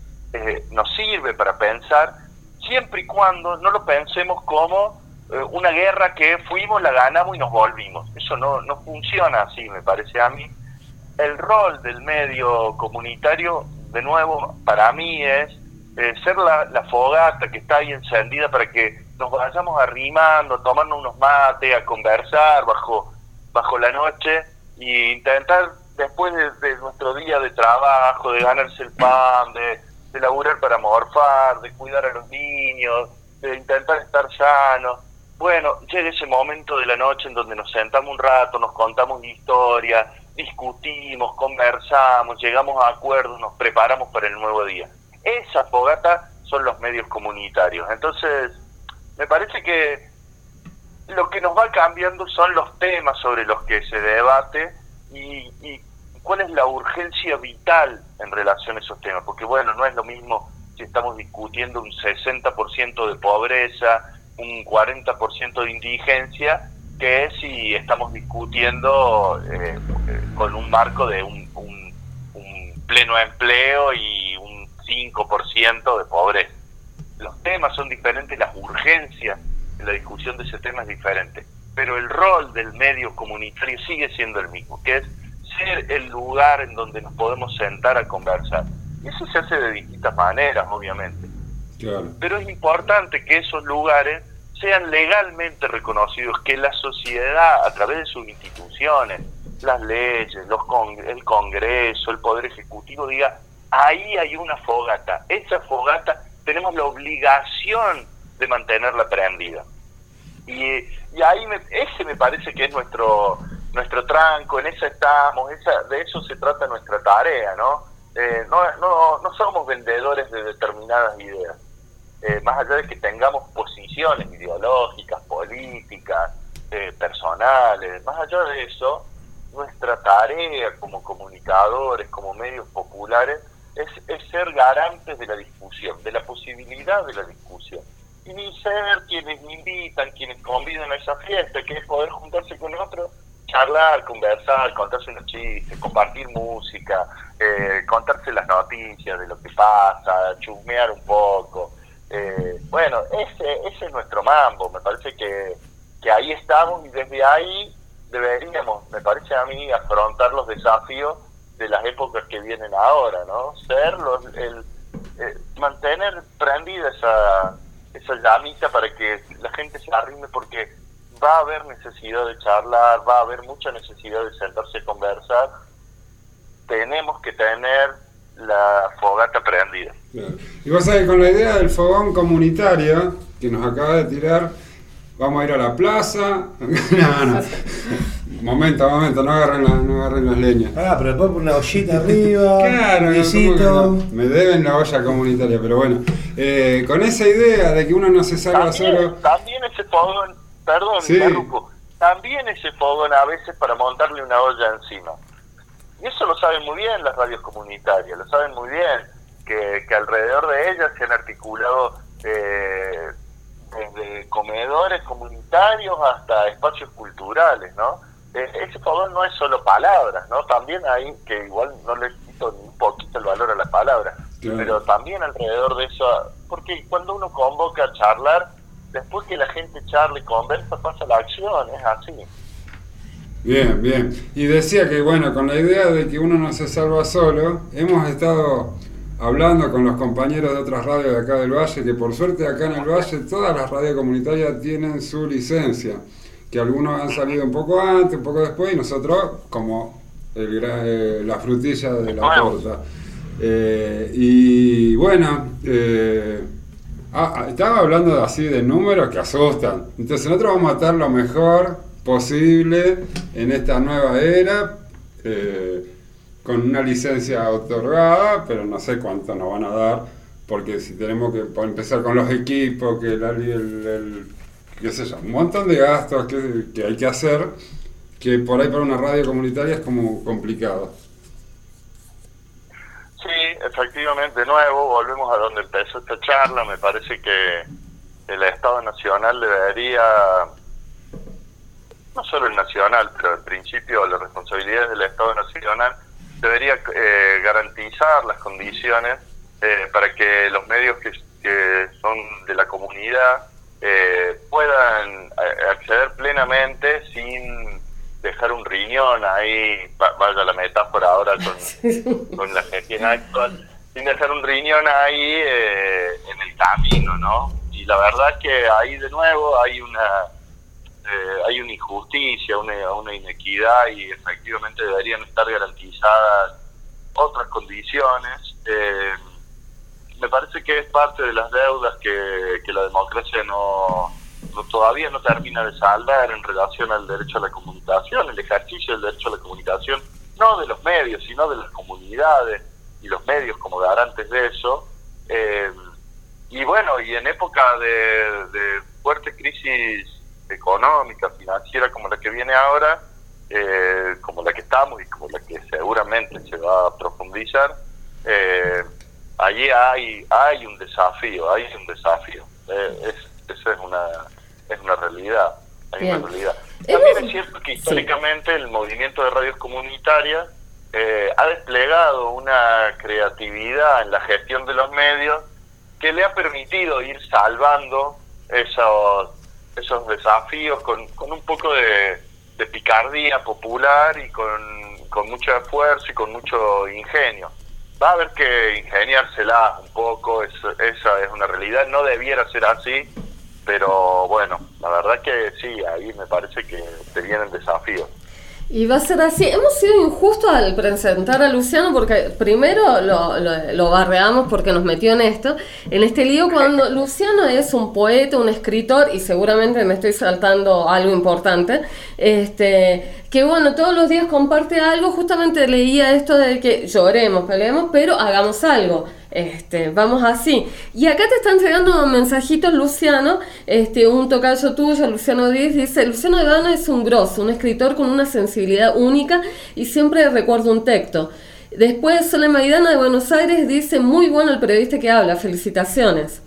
nos sirve para pensar, siempre y cuando no lo pensemos como una guerra que fuimos, la ganamos y nos volvimos. Eso no funciona así, me parece a mí. El rol del medio comunitario, de nuevo, para mí es ser la fogata que está ahí encendida para que nos vayamos arrimando, tomarnos unos mates, a conversar bajo la noche e intentar, después de nuestro día de trabajo, de ganarse el pan, de laburar para morfar, de cuidar a los niños, de intentar estar sanos, bueno, llega ese momento de la noche en donde nos sentamos un rato, nos contamos historias, discutimos, conversamos, llegamos a acuerdos, nos preparamos para el nuevo día. Esa fogata son los medios comunitarios. Entonces, me parece que lo que nos va cambiando son los temas sobre los que se debate y cuál es la urgencia vital en relación a esos temas. Porque, bueno, no es lo mismo si estamos discutiendo un 60% de pobreza, un 40% de indigencia, que si estamos discutiendo con un marco de un pleno empleo y un 5% de pobreza. Los temas son diferentes, las urgencias en la discusión de ese tema es diferente, pero el rol del medio comunitario sigue siendo el mismo, que es ser el lugar en donde nos podemos sentar a conversar. Y eso se hace de distintas maneras, obviamente. Claro. Pero es importante que esos lugares sean legalmente reconocidos, que la sociedad, a través de sus instituciones, las leyes, el Congreso, el Poder Ejecutivo, diga, ahí hay una fogata. Esa fogata tenemos la obligación de mantenerla prendida. Y ahí ese me parece que es nuestro tranco, en esa estamos, de eso se trata nuestra tarea, ¿no? No somos vendedores de determinadas ideas. Más allá de que tengamos posiciones ideológicas, políticas, personales, más allá de eso, nuestra tarea como comunicadores, como medios populares, es ser garantes de la discusión, de la posibilidad de la discusión. Y ni ser quienes invitan, quienes convidan a esa fiesta, que es poder juntarse con otros, charlar, conversar, contarse unos chistes, compartir música, contarse las noticias de lo que pasa, chusmear un poco. Bueno, ese es nuestro mambo. Me parece que ahí estamos y desde ahí deberíamos, me parece a mí, afrontar los desafíos de las épocas que vienen ahora, ¿no? Mantener prendida esa llamita para que la gente se arrime, porque va a haber necesidad de charlar, va a haber mucha necesidad de sentarse a conversar. Tenemos que tener la fogata prendida. Claro. Y vos sabés, con la idea del fogón comunitario que nos acaba de tirar, vamos a ir a la plaza. No. Momento, no agarren las leñas. Pero después por una ollita arriba. Claro, no. Me deben la olla comunitaria, pero bueno. Con esa idea de que uno no se salva solo. También ese fogón, perdón, sí. interrumpo, también ese fogón a veces para montarle una olla encima. Y eso lo saben muy bien las radios comunitarias, lo saben muy bien, que alrededor de ellas se han articulado desde comedores comunitarios hasta espacios culturales, ¿no? Ese fogón no es solo palabras, ¿no? También hay, que igual no le quito ni un poquito el valor a las palabras, claro, pero también alrededor de eso, porque cuando uno convoca a charlar, después que la gente charla y conversa, pasa la acción, es así. Bien. Y decía que, bueno, con la idea de que uno no se salva solo, hemos estado hablando con los compañeros de otras radios de acá del Valle, que por suerte acá en el Valle todas las radios comunitarias tienen su licencia, que algunos han salido un poco antes, un poco después, y nosotros como la frutilla de la torta. Y bueno, estaba hablando así de números que asustan. Entonces nosotros vamos a estar lo mejor posible en esta nueva era, con una licencia otorgada, pero no sé cuánto nos van a dar, porque si tenemos que empezar con los equipos, que qué sé yo, un montón de gastos que hay que hacer, que por ahí para una radio comunitaria es como complicado. Sí, efectivamente, de nuevo, volvemos a donde empezó esta charla. Me parece que el Estado Nacional debería, no solo el Nacional, pero en principio las responsabilidades del Estado Nacional, debería garantizar las condiciones para que los medios que son de la comunidad puedan acceder plenamente sin dejar un riñón ahí, vaya la metáfora ahora con la Argentina actual, sin dejar un riñón ahí en el camino, ¿no? Y la verdad es que ahí de nuevo hay una injusticia, una inequidad, y efectivamente deberían estar garantizadas otras condiciones. Me parece que es parte de las deudas que la democracia todavía no termina de saldar en relación al derecho a la comunicación, el ejercicio del derecho a la comunicación, no de los medios, sino de las comunidades y los medios como garantes de eso. Y bueno, y en época de fuerte crisis económica, financiera como la que viene ahora, como la que estamos y como la que seguramente se va a profundizar, allí hay un desafío. Esa es una realidad. Hay una realidad. También es cierto que históricamente el movimiento de radios comunitarias ha desplegado una creatividad en la gestión de los medios que le ha permitido ir salvando esos desafíos con un poco de picardía popular y con mucho esfuerzo y con mucho ingenio. Va a haber que ingeniársela un poco, esa es una realidad, no debiera ser así, pero bueno, la verdad que sí, ahí me parece que te vienen desafíos. Y va a ser así. Hemos sido injustos al presentar a Luciano porque primero lo barreamos porque nos metió en este lío, cuando Luciano es un poeta, un escritor, y seguramente me estoy saltando algo importante, que bueno, todos los días comparte algo. Justamente leía esto de que lloremos, peleemos, pero hagamos algo. Vamos así. Y acá te están llegando mensajitos, Luciano. Un tocayo tuyo, Luciano Díaz, dice: Luciano Ibáñez es un grosso, un escritor con una sensibilidad única y siempre recuerdo un texto. Después Sole Maidana de Buenos Aires dice: muy bueno el periodista que habla, felicitaciones.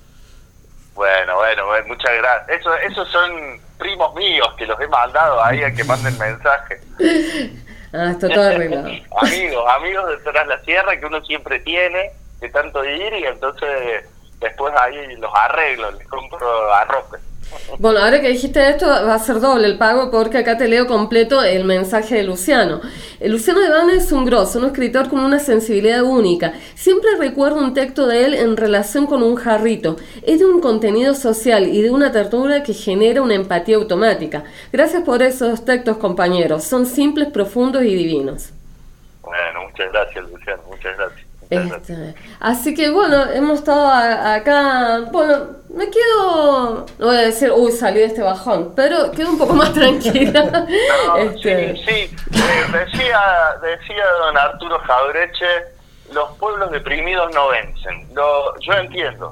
Bueno, muchas gracias. Esos son primos míos que los he mandado ahí a que manden mensajes. Está todo arreglado. amigos de Tras la Sierra que uno siempre tiene de tanto ir, y entonces después ahí los arreglo, les compro arrope. Bueno, ahora que dijiste esto, va a ser doble el pago porque acá te leo completo el mensaje de Luciano. Luciano Ibáñez es un grosso, un escritor con una sensibilidad única. Siempre recuerdo un texto de él en relación con un jarrito. Es de un contenido social y de una ternura que genera una empatía automática. Gracias por esos textos, compañeros. Son simples, profundos y divinos. Bueno, muchas gracias, Luciano, muchas gracias. Así que bueno, hemos estado acá. Bueno, me quedo, no voy a decir, salí de este bajón, pero quedo un poco más tranquila. No, sí. Decía don Arturo Jaureche: los pueblos deprimidos no vencen. Yo entiendo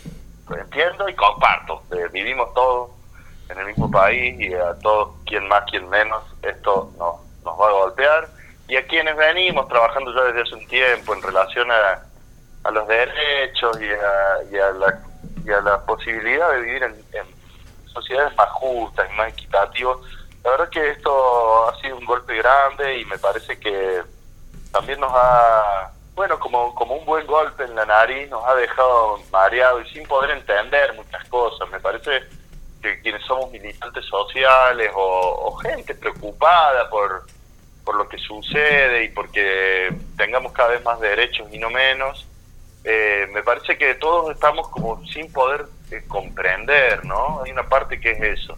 y comparto. Vivimos todos en el mismo país, y a todos, quien más, quien menos, esto nos va a golpear. Y a quienes venimos trabajando ya desde hace un tiempo en relación a los derechos y a la posibilidad de vivir en sociedades más justas y más equitativas, la verdad que esto ha sido un golpe grande, y me parece que también nos ha, como un buen golpe en la nariz, nos ha dejado mareados y sin poder entender muchas cosas. Me parece que quienes somos militantes sociales o gente preocupada por lo que sucede y porque tengamos cada vez más derechos y no menos, me parece que todos estamos como sin poder comprender, ¿no? Hay una parte que es eso.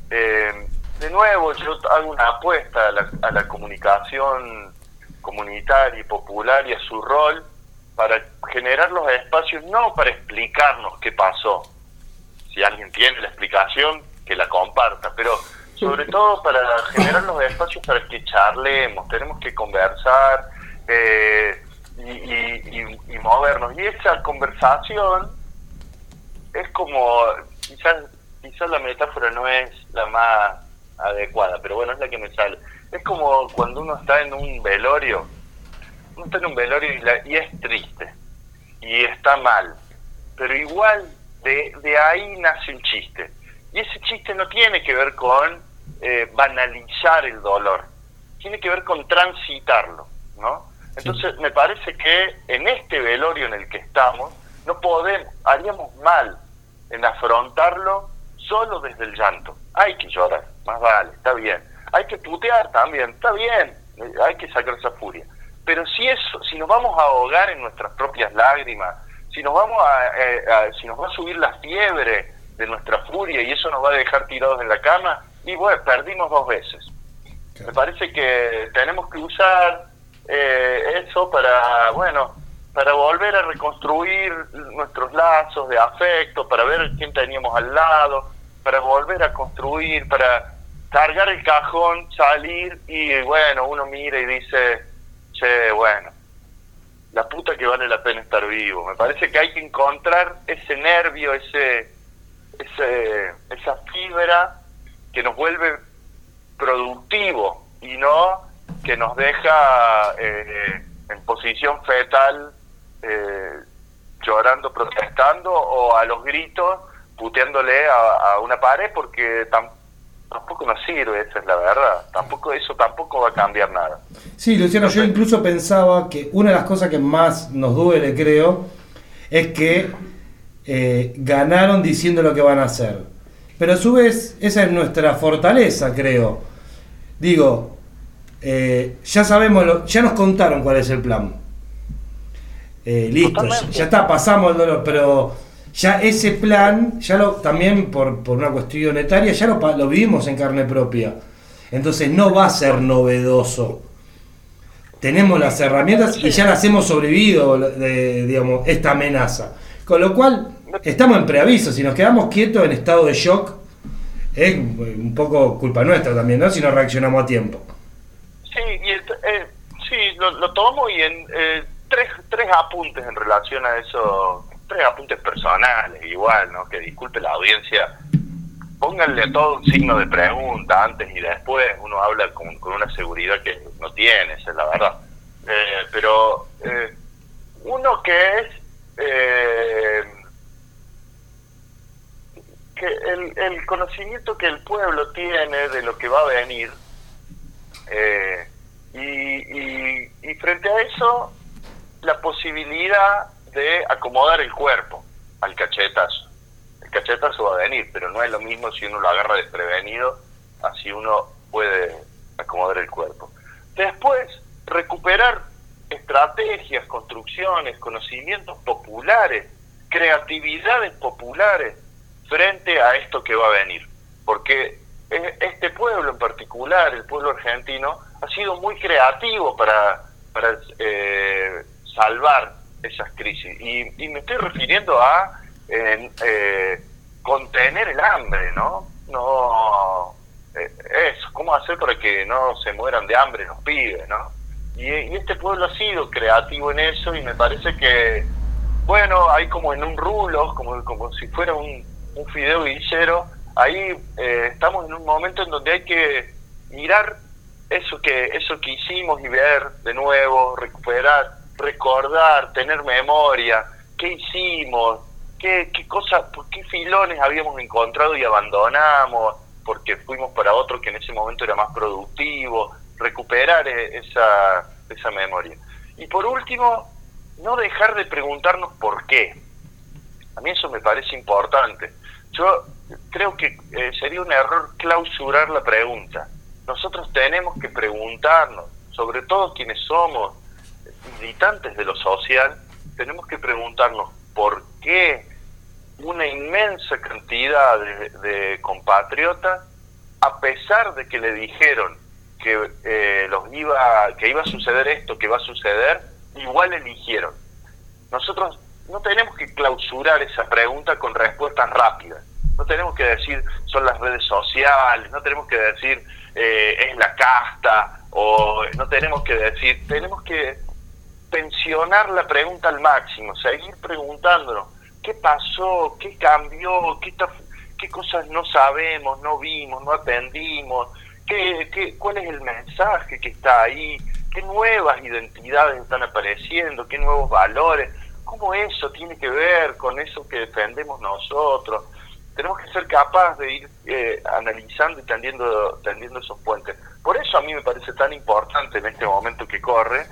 De nuevo, yo hago una apuesta a la comunicación comunitaria y popular y a su rol para generar los espacios, no para explicarnos qué pasó. Si alguien tiene la explicación, que la comparta, pero sobre todo para generar los espacios para que charlemos. Tenemos que conversar y movernos. Y esa conversación es como, quizás la metáfora no es la más adecuada, pero bueno, es la que me sale. Es como cuando uno está en un velorio, y es triste, y está mal, pero igual de ahí nace un chiste. Y ese chiste no tiene que ver con banalizar el dolor, tiene que ver con transitarlo, ¿no? Entonces me parece que en este velorio en el que estamos, haríamos mal en afrontarlo solo desde el llanto. Hay que llorar, más vale, está bien. Hay que putear también, está bien, hay que sacar esa furia. Pero si nos vamos a ahogar en nuestras propias lágrimas, si nos va a subir la fiebre de nuestra furia y eso nos va a dejar tirados en la cama, y bueno, perdimos 2 veces. Claro. Me parece que tenemos que usar eso para volver a reconstruir nuestros lazos de afecto, para ver quién teníamos al lado, para volver a construir, para cargar el cajón, salir, y bueno, uno mira y dice: che, bueno, la puta que vale la pena estar vivo. Me parece que hay que encontrar ese nervio, esa fibra que nos vuelve productivo y no que nos deja en posición fetal, llorando, protestando, o a los gritos puteándole a una pared, porque tampoco nos sirve, esa es la verdad. Eso tampoco va a cambiar nada. Sí, Luciano, yo incluso pensaba que una de las cosas que más nos duele, creo, es que ganaron diciendo lo que van a hacer. Pero a su vez, esa es nuestra fortaleza, creo. Digo, ya sabemos, ya nos contaron cuál es el plan. Listo, ya está, pasamos el dolor, pero ya ese plan, también por una cuestión etaria, ya lo vivimos en carne propia. Entonces no va a ser novedoso. Tenemos las herramientas y ya las hemos sobrevivido, digamos, esta amenaza. Con lo cual, estamos en preaviso. Si nos quedamos quietos en estado de shock, es un poco culpa nuestra también, ¿no? Si no reaccionamos a tiempo. Sí, lo tomo y en tres apuntes en relación a eso, 3 apuntes personales, igual, ¿no? Que disculpe la audiencia. Pónganle a todo un signo de pregunta antes y después. Uno habla con una seguridad que no tiene, esa es la verdad. Pero uno que es que el conocimiento que el pueblo tiene de lo que va a venir, y frente a eso, la posibilidad de acomodar el cuerpo al cachetazo. El cachetazo va a venir, pero no es lo mismo si uno lo agarra desprevenido, así uno puede acomodar el cuerpo. Después, recuperar estrategias, construcciones, conocimientos populares, creatividades populares frente a esto que va a venir. Porque este pueblo en particular, el pueblo argentino, ha sido muy creativo para salvar esas crisis. Y me estoy refiriendo a contener el hambre, ¿no? ¿Cómo hacer para que no se mueran de hambre los pibes, ¿no? Y este pueblo ha sido creativo en eso, y me parece que, bueno, hay como en un rulo, como si fuera un fideo guillero, ahí estamos en un momento en donde hay que mirar eso que hicimos y ver de nuevo, recuperar, recordar, tener memoria, qué hicimos, qué cosas, qué filones habíamos encontrado y abandonamos porque fuimos para otro que en ese momento era más productivo, recuperar esa memoria. Y por último, no dejar de preguntarnos por qué. A mí eso me parece importante. Yo creo que sería un error clausurar la pregunta. Nosotros tenemos que preguntarnos, sobre todo quienes somos militantes de lo social, tenemos que preguntarnos por qué una inmensa cantidad de compatriotas, a pesar de que le dijeron que iba a suceder esto, que va a suceder, igual eligieron. Nosotros no tenemos que clausurar esa pregunta con respuestas rápidas. No tenemos que decir son las redes sociales, no tenemos que decir es la casta, o no tenemos que decir, tenemos que pensionar la pregunta al máximo, seguir preguntándonos qué pasó, qué cambió, qué cosas no sabemos, no vimos, no atendimos, cuál es el mensaje que está ahí, qué nuevas identidades están apareciendo, qué nuevos valores, cómo eso tiene que ver con eso que defendemos nosotros. Tenemos que ser capaces de ir analizando y tendiendo esos puentes. Por eso a mí me parece tan importante en este momento que corre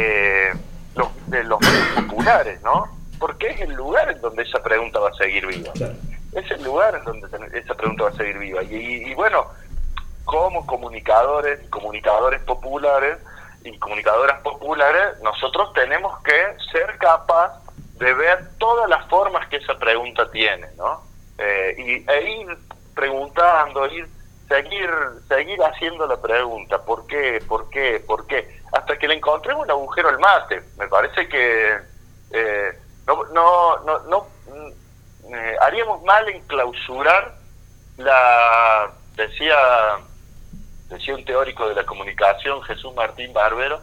los medios populares, ¿no? Porque es el lugar en donde esa pregunta va a seguir viva. Claro. Es el lugar en donde esa pregunta va a seguir viva. Y bueno, como comunicadores populares y comunicadoras populares, nosotros tenemos que ser capaces de ver todas las formas que esa pregunta tiene, ¿no? E ir preguntando, seguir haciendo la pregunta, ¿por qué? Hasta que le encontremos un agujero al mate. Me parece que haríamos mal en clausurar decía un teórico de la comunicación, Jesús Martín Barbero,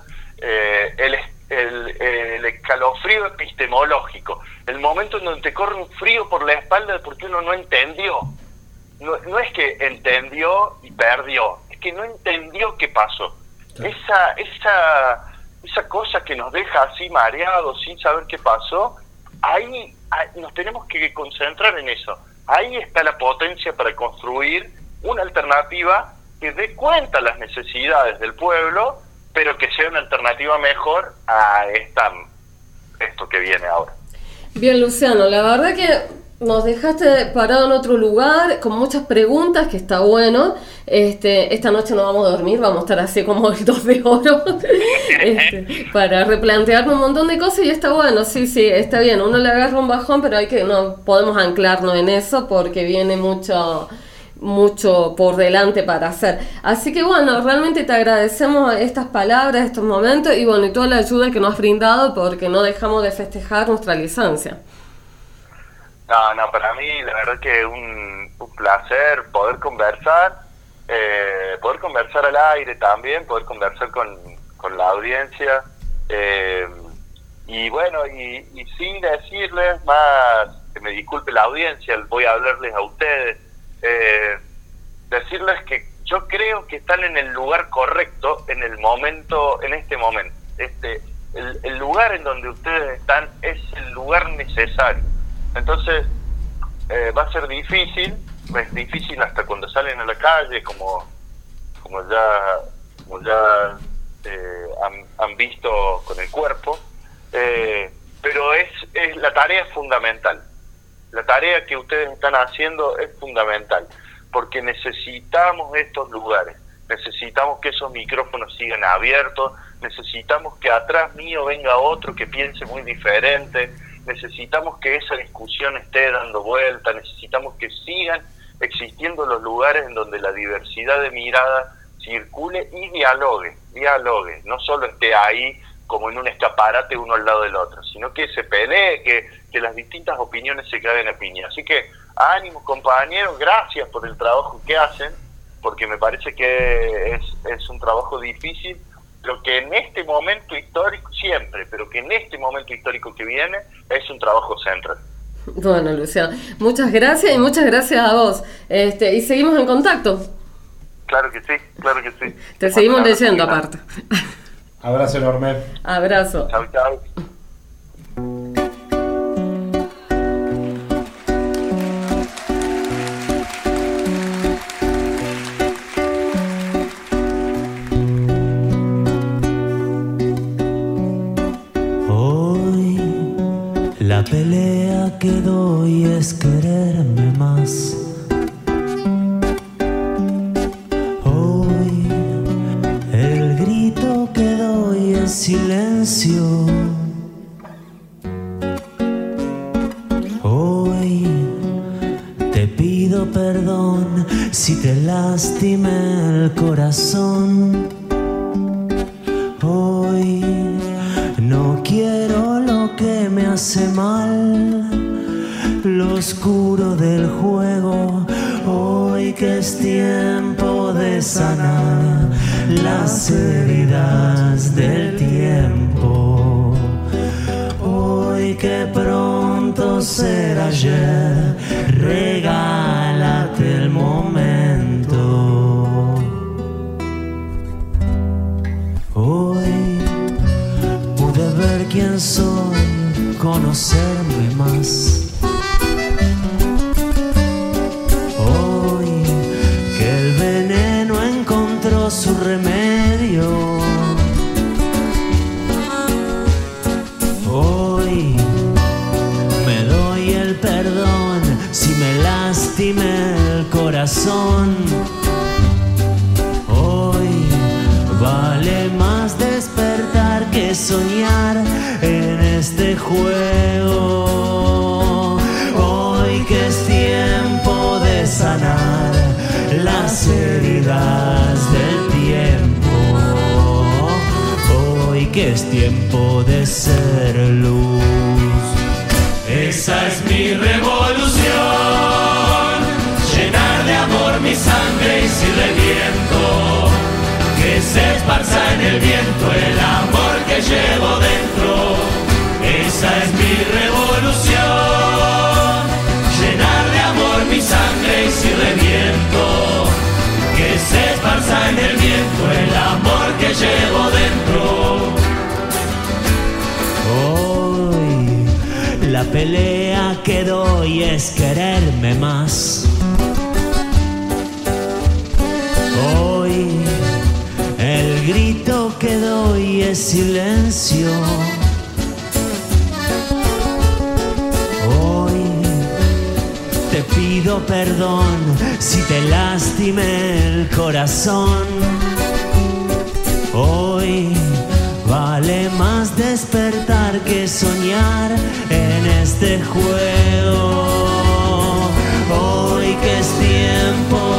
el escalofrío epistemológico, el momento en donde te corre un frío por la espalda porque uno no entendió. No es que entendió y perdió, es que no entendió qué pasó. Esa cosa que nos deja así mareados sin saber qué pasó, ahí nos tenemos que concentrar en eso. Ahí está la potencia para construir una alternativa que dé cuenta las necesidades del pueblo, pero que sea una alternativa mejor a esto que viene ahora. Bien, Luciano, la verdad que nos dejaste parado en otro lugar con muchas preguntas, que está bueno. Esta noche no vamos a dormir, vamos a estar así como el 2 de oro para replantearnos un montón de cosas, y está bueno, sí, está bien. Uno le agarra un bajón, pero no podemos anclarnos en eso porque viene mucho mucho por delante para hacer. Así que bueno, realmente te agradecemos estas palabras, estos momentos y bueno, y toda la ayuda que nos has brindado porque no dejamos de festejar nuestra licencia. No, para mí la verdad que un placer poder conversar al aire también, poder conversar con la audiencia, y bueno, y sin decirles más, que me disculpe la audiencia, voy a hablarles a ustedes, decirles que yo creo que están en el lugar correcto en este momento. El lugar en donde ustedes están es el lugar necesario. Entonces va a ser difícil, es difícil hasta cuando salen a la calle, como ya han visto con el cuerpo, pero es la tarea fundamental. La tarea que ustedes están haciendo es fundamental, porque necesitamos estos lugares, necesitamos que esos micrófonos sigan abiertos, necesitamos que atrás mío venga otro que piense muy diferente, necesitamos que esa discusión esté dando vuelta, necesitamos que sigan existiendo los lugares en donde la diversidad de miradas circule y dialogue, no solo esté ahí como en un escaparate uno al lado del otro, sino que se pelee, que las distintas opiniones se caigan a piña. Así que ánimo, compañeros, gracias por el trabajo que hacen, porque me parece que es un trabajo difícil, pero que en este momento histórico, siempre, pero que en este momento histórico que viene, es un trabajo central. Bueno, Luciano, muchas gracias y muchas gracias a vos. Y seguimos en contacto. Claro que sí. Te seguimos leyendo aparte. Abrazo enorme. Abrazo. Chau. Hoy la pelea que doy es quererme más. Silencio. Hoy te pido perdón si te lastimé el corazón. Hoy no quiero lo que me hace mal, lo oscuro del juego. Hoy que es tiempo de sanar las heridas del tiempo. Hoy que pronto será ayer, regálate el momento. Hoy pude ver quién soy, conocerme más. Su remedio. Hoy me doy el perdón si me lastimé el corazón. Hoy vale más despertar que soñar en este juego. Hoy que es tiempo de sanar las heridas del tiempo. Hoy que es tiempo de ser luz. Esa es mi revolución, llenar de amor mi sangre y si reviento, que se esparza en el viento el amor que llevo dentro. Esa es mi revolución, llenar de amor mi sangre y si reviento, que se esparza en el viento el amor que llevo dentro. Hoy la pelea que doy es quererme más. Hoy el grito que doy es silencio. Te pido perdón si te lastimé el corazón. Hoy vale más despertar que soñar en este juego. Hoy que es tiempo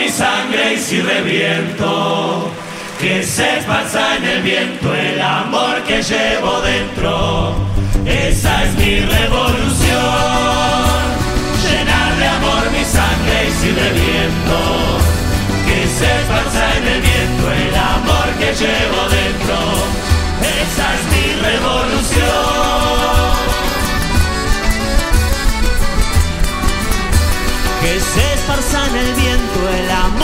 mi sangre y si reviento, que se esparza en el viento el amor que llevo dentro. Esa es mi revolución, llenar de amor mi sangre y si reviento, que se esparza en el viento el amor que llevo dentro. Esa es mi revolución. Que se esparza en el viento el amor